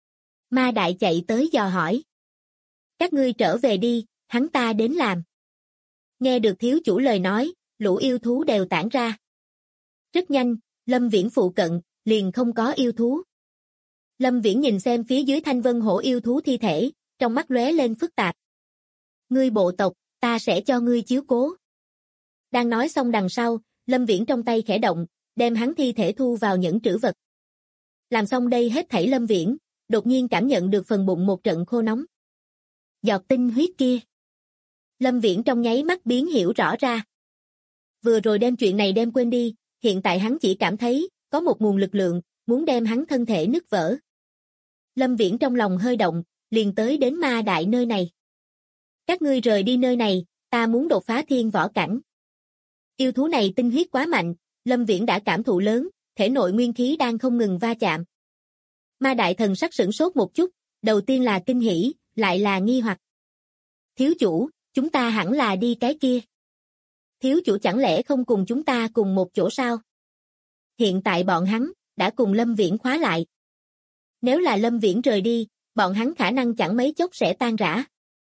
Ma Đại chạy tới dò hỏi. Các ngươi trở về đi, hắn ta đến làm. Nghe được thiếu chủ lời nói, lũ yêu thú đều tản ra. Rất nhanh, Lâm Viễn phụ cận, liền không có yêu thú. Lâm Viễn nhìn xem phía dưới Thanh Vân Hổ yêu thú thi thể, trong mắt lóe lên phức tạp. Ngươi bộ tộc, ta sẽ cho ngươi chiếu cố. Đang nói xong đằng sau, Lâm Viễn trong tay khẽ động, đem hắn thi thể thu vào nhẫn trữ vật. Làm xong đây hết thảy Lâm Viễn, đột nhiên cảm nhận được phần bụng một trận khô nóng. Giọt tinh huyết kia. Lâm Viễn trong nháy mắt biến hiểu rõ ra. Vừa rồi đem chuyện này đem quên đi, hiện tại hắn chỉ cảm thấy, có một nguồn lực lượng, muốn đem hắn thân thể nứt vỡ. Lâm Viễn trong lòng hơi động, liền tới đến Ma Đại nơi này. Các ngươi rời đi nơi này, ta muốn đột phá thiên võ cảnh. Yêu thú này tinh huyết quá mạnh, Lâm Viễn đã cảm thụ lớn, thể nội nguyên khí đang không ngừng va chạm. Ma Đại thần sắc sửng sốt một chút, đầu tiên là kinh hỉ, lại là nghi hoặc. Thiếu chủ, chúng ta hẳn là đi cái kia. Thiếu chủ chẳng lẽ không cùng chúng ta cùng một chỗ sao? Hiện tại bọn hắn, đã cùng Lâm Viễn khóa lại. Nếu là Lâm Viễn rời đi, bọn hắn khả năng chẳng mấy chốc sẽ tan rã.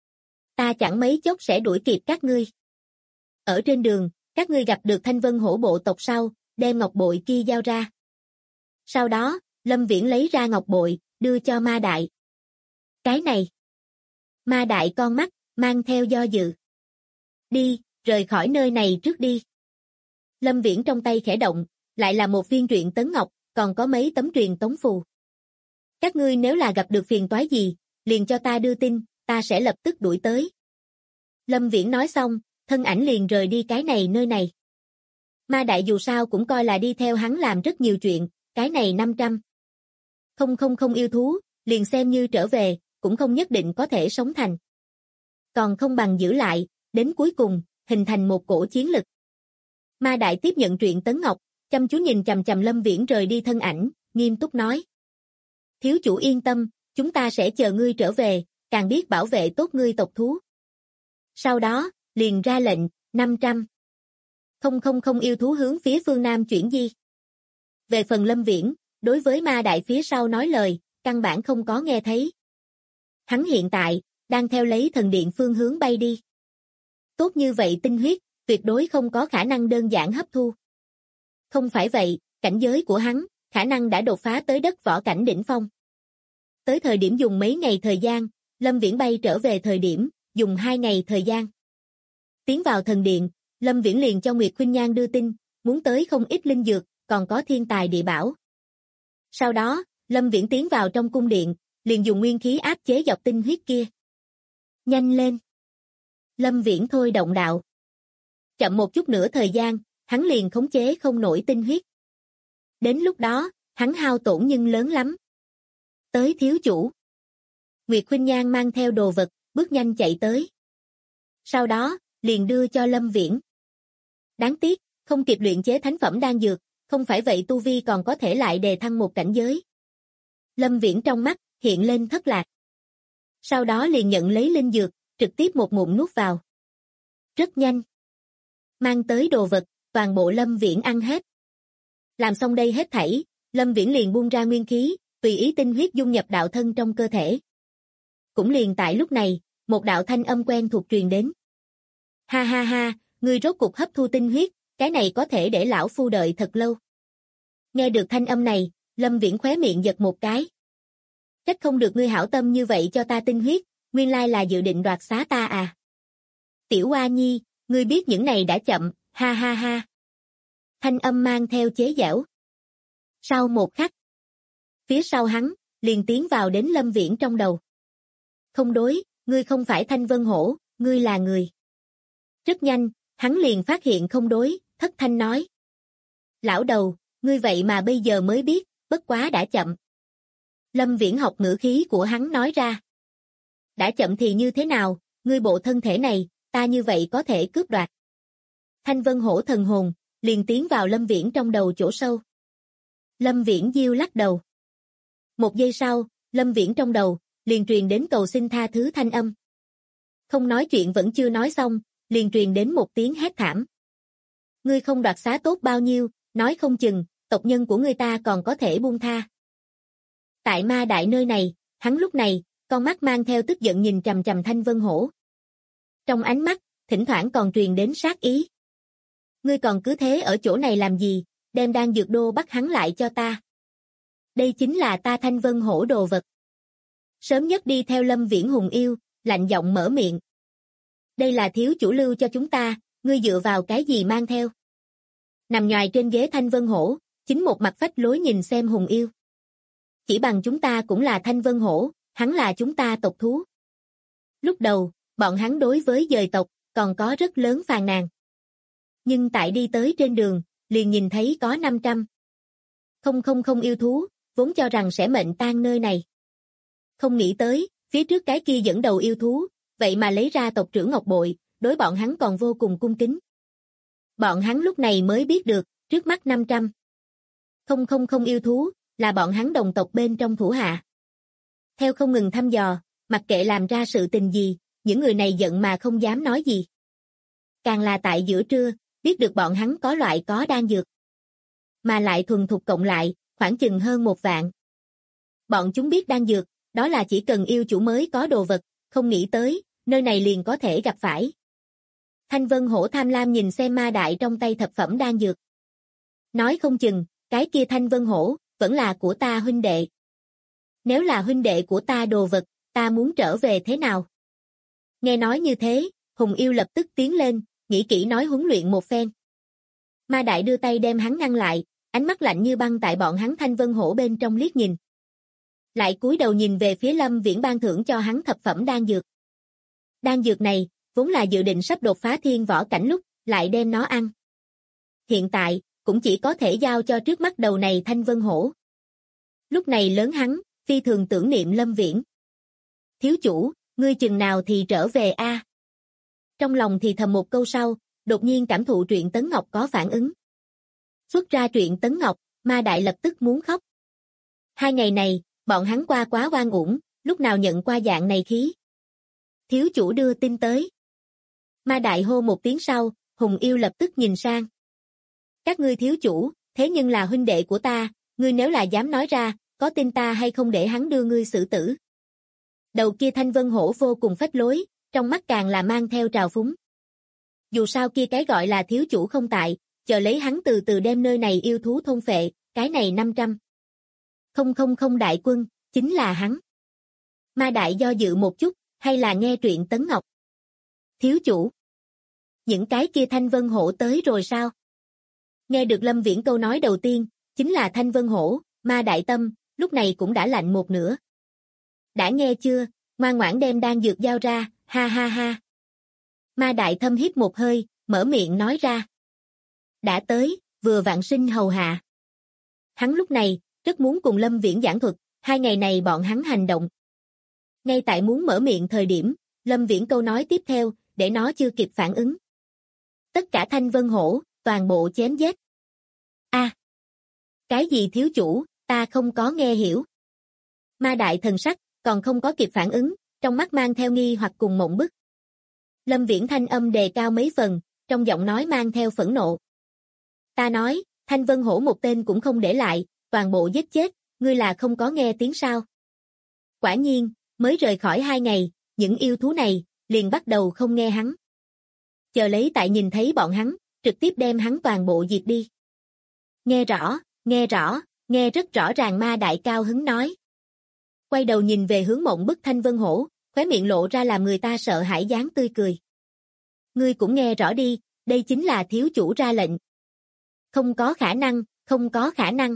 Ta chẳng mấy chốc sẽ đuổi kịp các ngươi. Ở trên đường, các ngươi gặp được Thanh Vân Hổ bộ tộc sau, đem ngọc bội kia giao ra. Sau đó, Lâm Viễn lấy ra ngọc bội, đưa cho Ma Đại. Cái này. Ma Đại con mắt, mang theo do dự. Đi, rời khỏi nơi này trước đi. Lâm Viễn trong tay khẽ động, lại là một viên truyện tấn ngọc, còn có mấy tấm truyền tống phù. Các ngươi nếu là gặp được phiền toái gì, liền cho ta đưa tin, ta sẽ lập tức đuổi tới. Lâm Viễn nói xong, thân ảnh liền rời đi cái này nơi này. Ma Đại dù sao cũng coi là đi theo hắn làm rất nhiều chuyện, cái này 500. Không yêu thú, liền xem như trở về, cũng không nhất định có thể sống thành. Còn không bằng giữ lại, đến cuối cùng, hình thành một cổ chiến lực. Ma Đại tiếp nhận truyện tấn ngọc, chăm chú nhìn chằm chằm Lâm Viễn rời đi thân ảnh, nghiêm túc nói. Thiếu chủ yên tâm, chúng ta sẽ chờ ngươi trở về, càng biết bảo vệ tốt ngươi tộc thú. Sau đó, liền ra lệnh, 500. Không yêu thú hướng phía phương Nam chuyển di. Về phần Lâm Viễn, đối với ma đại phía sau nói lời, căn bản không có nghe thấy. Hắn hiện tại, đang theo lấy thần điện phương hướng bay đi. Tốt như vậy tinh huyết, tuyệt đối không có khả năng đơn giản hấp thu. Không phải vậy, cảnh giới của hắn, khả năng đã đột phá tới đất võ cảnh đỉnh phong. Tới thời điểm dùng mấy ngày thời gian, Lâm Viễn bay trở về thời điểm, dùng 2 ngày thời gian. Tiến vào thần điện, Lâm Viễn liền cho Nguyệt Khuynh Nhan đưa tin, muốn tới không ít linh dược, còn có thiên tài địa bảo. Sau đó, Lâm Viễn tiến vào trong cung điện, liền dùng nguyên khí áp chế dọc tinh huyết kia. Nhanh lên! Lâm Viễn thôi động đạo. Chậm một chút nữa thời gian, hắn liền khống chế không nổi tinh huyết. Đến lúc đó, hắn hao tổn nhưng lớn lắm. Tới thiếu chủ. Nguyệt Khuynh Nhan mang theo đồ vật, bước nhanh chạy tới. Sau đó, liền đưa cho Lâm Viễn. Đáng tiếc, không kịp luyện chế thánh phẩm đan dược, không phải vậy tu vi còn có thể lại đề thăng một cảnh giới. Lâm Viễn trong mắt, hiện lên thất lạc. Sau đó liền nhận lấy linh dược, trực tiếp một ngụm nuốt vào. Rất nhanh. Mang tới đồ vật, toàn bộ Lâm Viễn ăn hết. Làm xong đây hết thảy, Lâm Viễn liền buông ra nguyên khí, tùy ý tinh huyết dung nhập đạo thân trong cơ thể. Cũng liền tại lúc này, một đạo thanh âm quen thuộc truyền đến. Ha ha ha, ngươi rốt cục hấp thu tinh huyết, cái này có thể để lão phu đợi thật lâu. Nghe được thanh âm này, Lâm Viễn khóe miệng giật một cái. Trách không được ngươi hảo tâm như vậy cho ta tinh huyết, nguyên lai là dự định đoạt xá ta à. Tiểu Oa Nhi, ngươi biết những này đã chậm, ha ha ha. Thanh âm mang theo chế giễu. Sau một khắc, phía sau hắn, liền tiến vào đến Lâm Viễn trong đầu. Không đối, ngươi không phải Thanh Vân Hổ, ngươi là người. Rất nhanh, hắn liền phát hiện không đối, thất thanh nói. Lão đầu, ngươi vậy mà bây giờ mới biết, bất quá đã chậm. Lâm Viễn học ngữ khí của hắn nói ra. Đã chậm thì như thế nào, ngươi bộ thân thể này, ta như vậy có thể cướp đoạt. Thanh Vân Hổ thần hồn, liền tiến vào Lâm Viễn trong đầu chỗ sâu. Lâm Viễn diêu lắc đầu. Một giây sau, Lâm Viễn trong đầu, liền truyền đến cầu xin tha thứ thanh âm. Không nói chuyện vẫn chưa nói xong, liền truyền đến một tiếng hét thảm. Ngươi không đoạt xá tốt bao nhiêu, nói không chừng, tộc nhân của ngươi ta còn có thể buông tha. Tại ma đại nơi này, hắn lúc này, con mắt mang theo tức giận nhìn trầm trầm Thanh Vân Hổ. Trong ánh mắt, thỉnh thoảng còn truyền đến sát ý. Ngươi còn cứ thế ở chỗ này làm gì, đem đan dược đô bắt hắn lại cho ta. Đây chính là ta Thanh Vân Hổ đồ vật. Sớm nhất đi theo Lâm Viễn hùng yêu, lạnh giọng mở miệng. Đây là thiếu chủ lưu cho chúng ta, ngươi dựa vào cái gì mang theo. Nằm nhoài trên ghế Thanh Vân Hổ, chính một mặt phách lối nhìn xem hùng yêu. Chỉ bằng chúng ta cũng là Thanh Vân Hổ, hắn là chúng ta tộc thú. Lúc đầu, bọn hắn đối với dời tộc, còn có rất lớn phàn nàn. Nhưng tại đi tới trên đường, liền nhìn thấy có 500. Không yêu thú, vốn cho rằng sẽ mệnh tan nơi này. Không nghĩ tới, phía trước cái kia dẫn đầu yêu thú, vậy mà lấy ra tộc trưởng Ngọc Bội, đối bọn hắn còn vô cùng cung kính. Bọn hắn lúc này mới biết được, trước mắt 500. Không yêu thú, là bọn hắn đồng tộc bên trong thủ hạ. Theo không ngừng thăm dò, mặc kệ làm ra sự tình gì, những người này giận mà không dám nói gì. Càng là tại giữa trưa, biết được bọn hắn có loại có đan dược. Mà lại thuần thục cộng lại, khoảng chừng hơn 1 vạn. Bọn chúng biết đan dược, đó là chỉ cần yêu chủ mới có đồ vật, không nghĩ tới, nơi này liền có thể gặp phải. Thanh Vân Hổ tham lam nhìn xem ma đại trong tay thập phẩm đan dược. Nói không chừng, cái kia Thanh Vân Hổ, vẫn là của ta huynh đệ. Nếu là huynh đệ của ta đồ vật, ta muốn trở về thế nào? Nghe nói như thế, hùng yêu lập tức tiến lên, nghĩ kỹ nói huấn luyện một phen. Ma đại đưa tay đem hắn ngăn lại, ánh mắt lạnh như băng tại bọn hắn Thanh Vân Hổ bên trong liếc nhìn. Lại cúi đầu nhìn về phía Lâm Viễn ban thưởng cho hắn thập phẩm đan dược. Đan dược này, vốn là dự định sắp đột phá thiên võ cảnh lúc, lại đem nó ăn. Hiện tại, cũng chỉ có thể giao cho trước mắt đầu này Thanh Vân Hổ. Lúc này lớn hắn, phi thường tưởng niệm Lâm Viễn. Thiếu chủ, ngươi chừng nào thì trở về a? Trong lòng thì thầm một câu sau, đột nhiên cảm thụ Truyện Tấn Ngọc có phản ứng. Xuất ra Truyện Tấn Ngọc, ma đại lập tức muốn khóc. 2 ngày này, bọn hắn qua quá oan uổng, lúc nào nhận qua dạng này khí. Thiếu chủ đưa tin tới. Ma đại hô một tiếng sau, Hùng Yêu lập tức nhìn sang. Các ngươi thiếu chủ, thế nhưng là huynh đệ của ta, ngươi nếu là dám nói ra, có tin ta hay không để hắn đưa ngươi xử tử. Đầu kia Thanh Vân Hổ vô cùng phách lối, trong mắt càng là mang theo trào phúng. Dù sao kia cái gọi là thiếu chủ không tại, chờ lấy hắn từ từ đem nơi này yêu thú thôn phệ, cái này 500. Không đại quân, chính là hắn. Ma đại do dự một chút, hay là nghe truyện Tấn Ngọc. Thiếu chủ. Những cái kia Thanh Vân Hổ tới rồi sao? Nghe được Lâm Viễn câu nói đầu tiên, chính là Thanh Vân Hổ, Ma đại tâm, lúc này cũng đã lạnh một nửa. Đã nghe chưa, ngoan ngoãn đem đan dược giao ra, ha ha ha. Ma đại thâm hít một hơi, mở miệng nói ra. Đã tới, vừa vạn sinh hầu hạ. Hắn lúc này, rất muốn cùng Lâm Viễn giảng thuật, 2 ngày này bọn hắn hành động. Ngay tại muốn mở miệng thời điểm, Lâm Viễn câu nói tiếp theo, để nó chưa kịp phản ứng. Tất cả Thanh Vân Hổ, toàn bộ chém giết. Cái gì thiếu chủ, ta không có nghe hiểu. Ma đại thần sắc, còn không có kịp phản ứng, trong mắt mang theo nghi hoặc cùng mộng bức. Lâm Viễn thanh âm đề cao mấy phần, trong giọng nói mang theo phẫn nộ. Ta nói, Thanh Vân Hổ một tên cũng không để lại, toàn bộ giết chết, ngươi là không có nghe tiếng sao. Quả nhiên, mới rời khỏi 2 ngày, những yêu thú này, liền bắt đầu không nghe hắn. Chờ lấy tại nhìn thấy bọn hắn, trực tiếp đem hắn toàn bộ diệt đi. Nghe rõ, nghe rất rõ ràng ma đại cao hứng nói. Quay đầu nhìn về hướng mộng bức Thanh Vân Hổ, khóe miệng lộ ra làm người ta sợ hãi dáng tươi cười. Ngươi cũng nghe rõ đi, đây chính là thiếu chủ ra lệnh. Không có khả năng.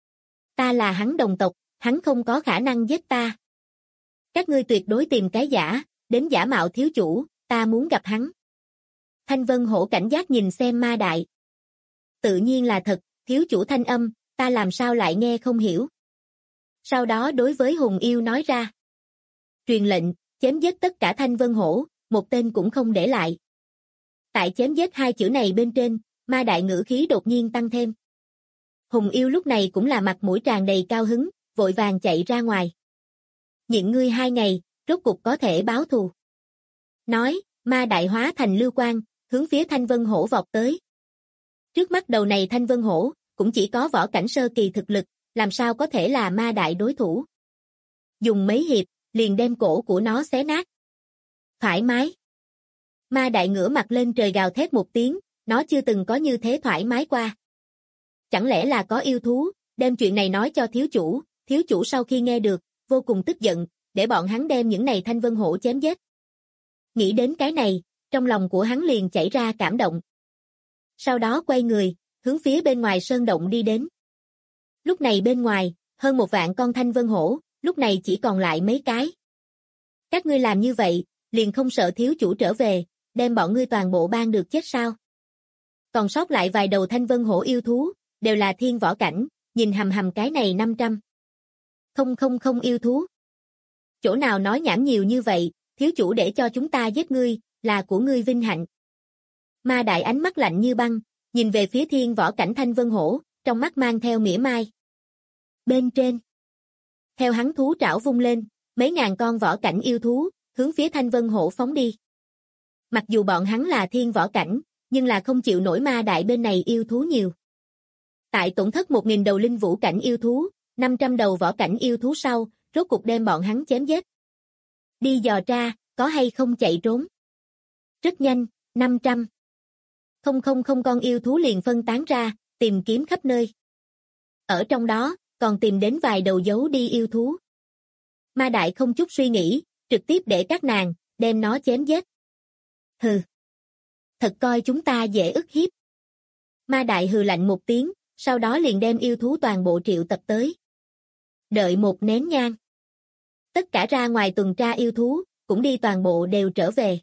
Ta là hắn đồng tộc, hắn không có khả năng giết ta. Các ngươi tuyệt đối tìm cái giả, đến giả mạo thiếu chủ, ta muốn gặp hắn. Thanh Vân Hổ cảnh giác nhìn xem ma đại. Tự nhiên là thật, thiếu chủ thanh âm, ta làm sao lại nghe không hiểu. Sau đó đối với Hùng Yêu nói ra. Truyền lệnh, chém giết tất cả Thanh Vân Hổ, một tên cũng không để lại. Tại chém giết 2 chữ này bên trên, ma đại ngữ khí đột nhiên tăng thêm. Hùng Yêu lúc này cũng là mặt mũi tràn đầy cao hứng, vội vàng chạy ra ngoài. Nhịn ngươi 2 ngày, rốt cục có thể báo thù. Nói, ma đại hóa thành lưu quang, hướng phía Thanh Vân Hổ vọt tới. Trước mắt đầu này Thanh Vân Hổ, cũng chỉ có võ cảnh sơ kỳ thực lực, làm sao có thể là ma đại đối thủ. Dùng mấy hiệp, liền đem cổ của nó xé nát. Thoải mái. Ma đại ngửa mặt lên trời gào thét một tiếng, nó chưa từng có như thế thoải mái qua. Chẳng lẽ là có yêu thú, đem chuyện này nói cho thiếu chủ sau khi nghe được, vô cùng tức giận, để bọn hắn đem những này Thanh Vân Hổ chém giết. Nghĩ đến cái này, trong lòng của hắn liền chảy ra cảm động. Sau đó quay người, hướng phía bên ngoài sơn động đi đến. Lúc này bên ngoài, hơn 1 vạn con Thanh Vân Hổ, lúc này chỉ còn lại mấy cái. Các ngươi làm như vậy, liền không sợ thiếu chủ trở về, đem bọn ngươi toàn bộ ban được chết sao? Còn sót lại vài đầu Thanh Vân Hổ yêu thú, đều là thiên võ cảnh, nhìn hầm hầm cái này 500. Không yêu thú. Chỗ nào nói nhảm nhiều như vậy, thiếu chủ để cho chúng ta giết ngươi, là của ngươi vinh hạnh. Ma đại ánh mắt lạnh như băng, nhìn về phía thiên võ cảnh Thanh Vân Hổ, trong mắt mang theo mỉa mai. Bên trên. Theo hắn thú trảo vung lên, mấy ngàn con võ cảnh yêu thú, hướng phía Thanh Vân Hổ phóng đi. Mặc dù bọn hắn là thiên võ cảnh, nhưng là không chịu nổi ma đại bên này yêu thú nhiều. Tại tổn thất 1000 đầu linh vũ cảnh yêu thú, 500 đầu võ cảnh yêu thú sau, rốt cục đem bọn hắn chém giết. Đi dò tra, có hay không chạy trốn. Rất nhanh, 500. Không con yêu thú liền phân tán ra, tìm kiếm khắp nơi. Ở trong đó, còn tìm đến vài đầu giấu đi yêu thú. Ma đại không chút suy nghĩ, trực tiếp để các nàng, đem nó chém giết. Hừ. Thật coi chúng ta dễ ức hiếp. Ma đại hừ lạnh một tiếng, sau đó liền đem yêu thú toàn bộ triệu tập tới. Đợi một nén nhang. Tất cả ra ngoài tuần tra yêu thú, cũng đi toàn bộ đều trở về.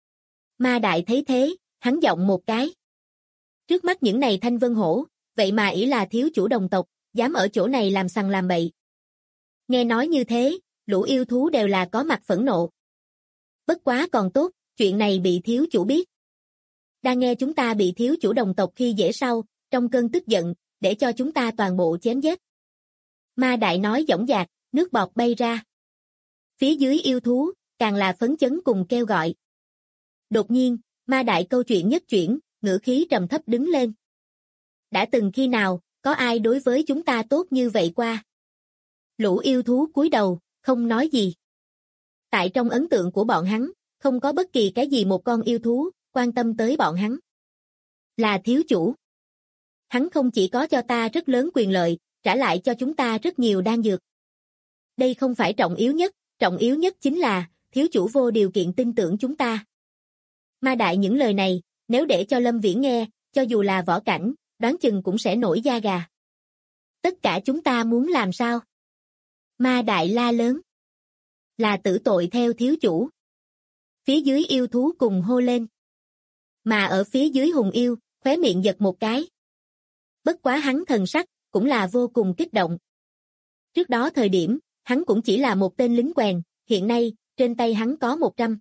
Ma đại thấy thế, hắn giọng một cái. Trước mắt những này Thanh Vân Hổ, vậy mà ỷ là thiếu chủ đồng tộc, dám ở chỗ này làm sằng làm bậy. Nghe nói như thế, lũ yêu thú đều là có mặt phẫn nộ. Bất quá còn tốt, chuyện này bị thiếu chủ biết. Đang nghe chúng ta bị thiếu chủ đồng tộc khi dễ sau, trong cơn tức giận, để cho chúng ta toàn bộ chém giết. Ma Đại nói dõng dạc, nước bọt bay ra. Phía dưới yêu thú, càng là phấn chấn cùng kêu gọi. Đột nhiên, Ma Đại câu chuyện nhất chuyển, ngữ khí trầm thấp đứng lên. Đã từng khi nào, có ai đối với chúng ta tốt như vậy qua? Lũ yêu thú cúi đầu, không nói gì. Tại trong ấn tượng của bọn hắn, không có bất kỳ cái gì một con yêu thú quan tâm tới bọn hắn. Là thiếu chủ. Hắn không chỉ có cho ta rất lớn quyền lợi, trả lại cho chúng ta rất nhiều đan dược. Đây không phải trọng yếu nhất chính là, thiếu chủ vô điều kiện tin tưởng chúng ta. Ma Đại những lời này, nếu để cho Lâm Viễn nghe, cho dù là võ cảnh, đoán chừng cũng sẽ nổi da gà. Tất cả chúng ta muốn làm sao? Ma Đại la lớn. Là tử tội theo thiếu chủ. Phía dưới yêu thú cùng hô lên. Mà ở phía dưới hùng yêu, khóe miệng giật một cái. Bất quá hắn thần sắc, cũng là vô cùng kích động. Trước đó thời điểm, hắn cũng chỉ là một tên lính quèn, hiện nay, trên tay hắn có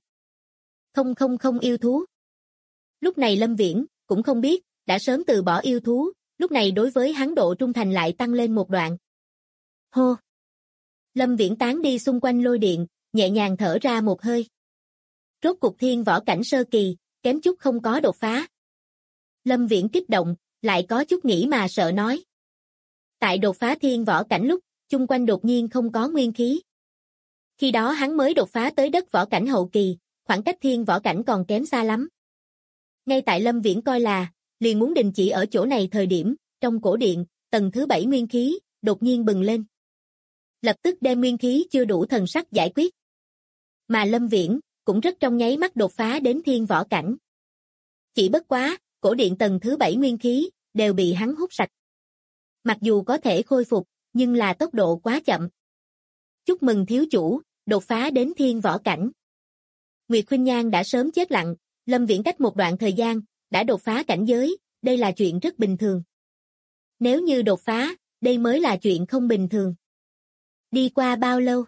100,000 yêu thú. Lúc này Lâm Viễn, cũng không biết, đã sớm từ bỏ yêu thú, lúc này đối với hắn độ trung thành lại tăng lên một đoạn. Hô! Lâm Viễn tán đi xung quanh lôi điện, nhẹ nhàng thở ra một hơi. Rốt cục thiên võ cảnh sơ kỳ, kém chút không có đột phá. Lâm Viễn kích động, lại có chút nghĩ mà sợ nói. Tại đột phá thiên võ cảnh lúc, chung quanh đột nhiên không có nguyên khí. Khi đó hắn mới đột phá tới đất võ cảnh hậu kỳ, khoảng cách thiên võ cảnh còn kém xa lắm. Ngay tại Lâm Viễn coi là, liền muốn đình chỉ ở chỗ này thời điểm, trong cổ điện, tầng thứ 7 nguyên khí, đột nhiên bừng lên. Lập tức đem nguyên khí chưa đủ thần sắc giải quyết. Mà Lâm Viễn, cũng rất trong nháy mắt đột phá đến thiên võ cảnh. Chỉ bất quá, cổ điện tầng thứ 7 nguyên khí, đều bị hắn hút sạch. Mặc dù có thể khôi phục, nhưng là tốc độ quá chậm. Chúc mừng thiếu chủ, đột phá đến thiên võ cảnh. Nguyệt Khuynh Nhan đã sớm chết lặng, Lâm Viễn cách một đoạn thời gian, đã đột phá cảnh giới, đây là chuyện rất bình thường. Nếu như đột phá, đây mới là chuyện không bình thường. Đi qua bao lâu?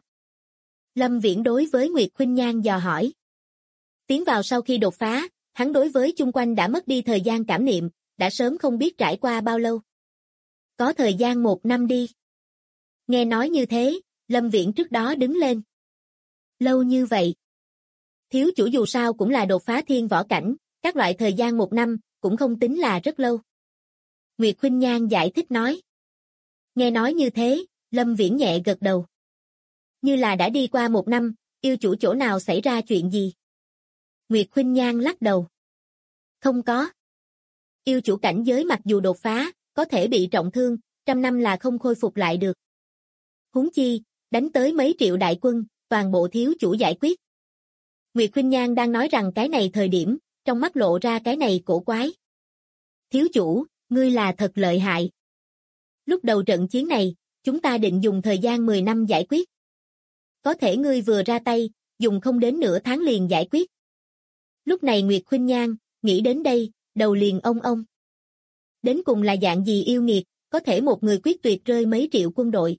Lâm Viễn đối với Nguyệt Khuynh Nhan dò hỏi. Tiến vào sau khi đột phá, hắn đối với chung quanh đã mất đi thời gian cảm niệm, đã sớm không biết trải qua bao lâu. Có thời gian 1 năm đi. Nghe nói như thế, Lâm Viễn trước đó đứng lên. Lâu như vậy. Thiếu chủ dù sao cũng là đột phá thiên võ cảnh, các loại thời gian 1 năm, cũng không tính là rất lâu. Nguyệt Khuynh Nhan giải thích nói. Nghe nói như thế, Lâm Viễn nhẹ gật đầu. Như là đã đi qua 1 năm, yêu chủ chỗ nào xảy ra chuyện gì? Nguyệt Khuynh Nhan lắc đầu. Không có. Yêu chủ cảnh giới mặc dù đột phá, có thể bị trọng thương, 100 năm là không khôi phục lại được. Huống chi, đánh tới mấy triệu đại quân, toàn bộ thiếu chủ giải quyết. Nguyệt Khuynh Nhan đang nói rằng cái này thời điểm, trong mắt lộ ra cái này cổ quái. Thiếu chủ, ngươi là thật lợi hại. Lúc đầu trận chiến này, chúng ta định dùng thời gian 10 năm giải quyết. Có thể ngươi vừa ra tay, dùng không đến nửa tháng liền giải quyết. Lúc này Nguyệt Khuynh Nhan, nghĩ đến đây, đầu liền ông. Đến cùng là dạng gì yêu nghiệt, có thể một người quyết tuyệt rơi mấy triệu quân đội.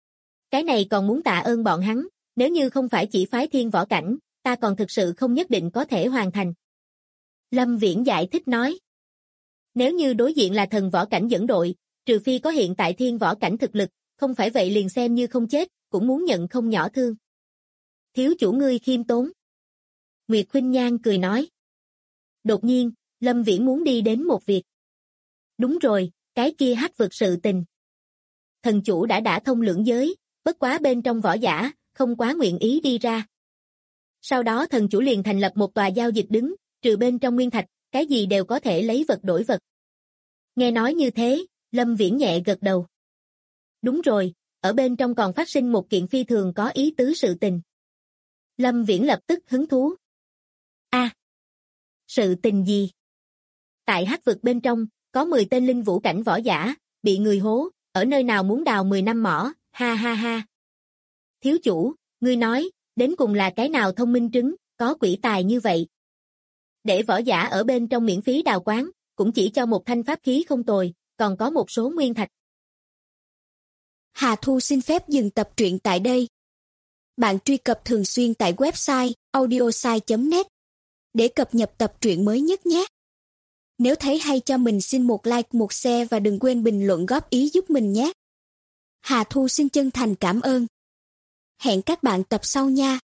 Cái này còn muốn tạ ơn bọn hắn, nếu như không phải chỉ phái thiên võ cảnh, ta còn thực sự không nhất định có thể hoàn thành. Lâm Viễn giải thích nói. Nếu như đối diện là thần võ cảnh dẫn đội, trừ phi có hiện tại thiên võ cảnh thực lực, không phải vậy liền xem như không chết, cũng muốn nhận không nhỏ thương. Thiếu chủ ngươi khiêm tốn. Nguyệt Khuynh Nhan cười nói. Đột nhiên, Lâm Viễn muốn đi đến một việc. Đúng rồi, cái kia hắc vực sự tình. Thần chủ đã đả thông lưỡng giới, bất quá bên trong võ giả, không quá nguyện ý đi ra. Sau đó thần chủ liền thành lập một tòa giao dịch đứng, trừ bên trong nguyên thạch, cái gì đều có thể lấy vật đổi vật. Nghe nói như thế, Lâm Viễn nhẹ gật đầu. Đúng rồi, ở bên trong còn phát sinh một kiện phi thường có ý tứ sự tình. Lâm Viễn lập tức hứng thú. Sự tình gì? Tại hắc vực bên trong, có 10 tên linh vũ cảnh võ giả, bị người hố, ở nơi nào muốn đào 10 năm mỏ, ha ha ha. Thiếu chủ, ngươi nói, đến cùng là cái nào thông minh trứng, có quỷ tài như vậy. Để võ giả ở bên trong miễn phí đào quán, cũng chỉ cho một thanh pháp khí không tồi, còn có một số nguyên thạch. Hà Thu xin phép dừng tập truyện tại đây. Bạn truy cập thường xuyên tại website audiosai.net để cập nhật tập truyện mới nhất nhé. Nếu thấy hay cho mình xin một like, một share và đừng quên bình luận góp ý giúp mình nhé. Hà Thu xin chân thành cảm ơn. Hẹn các bạn tập sau nha.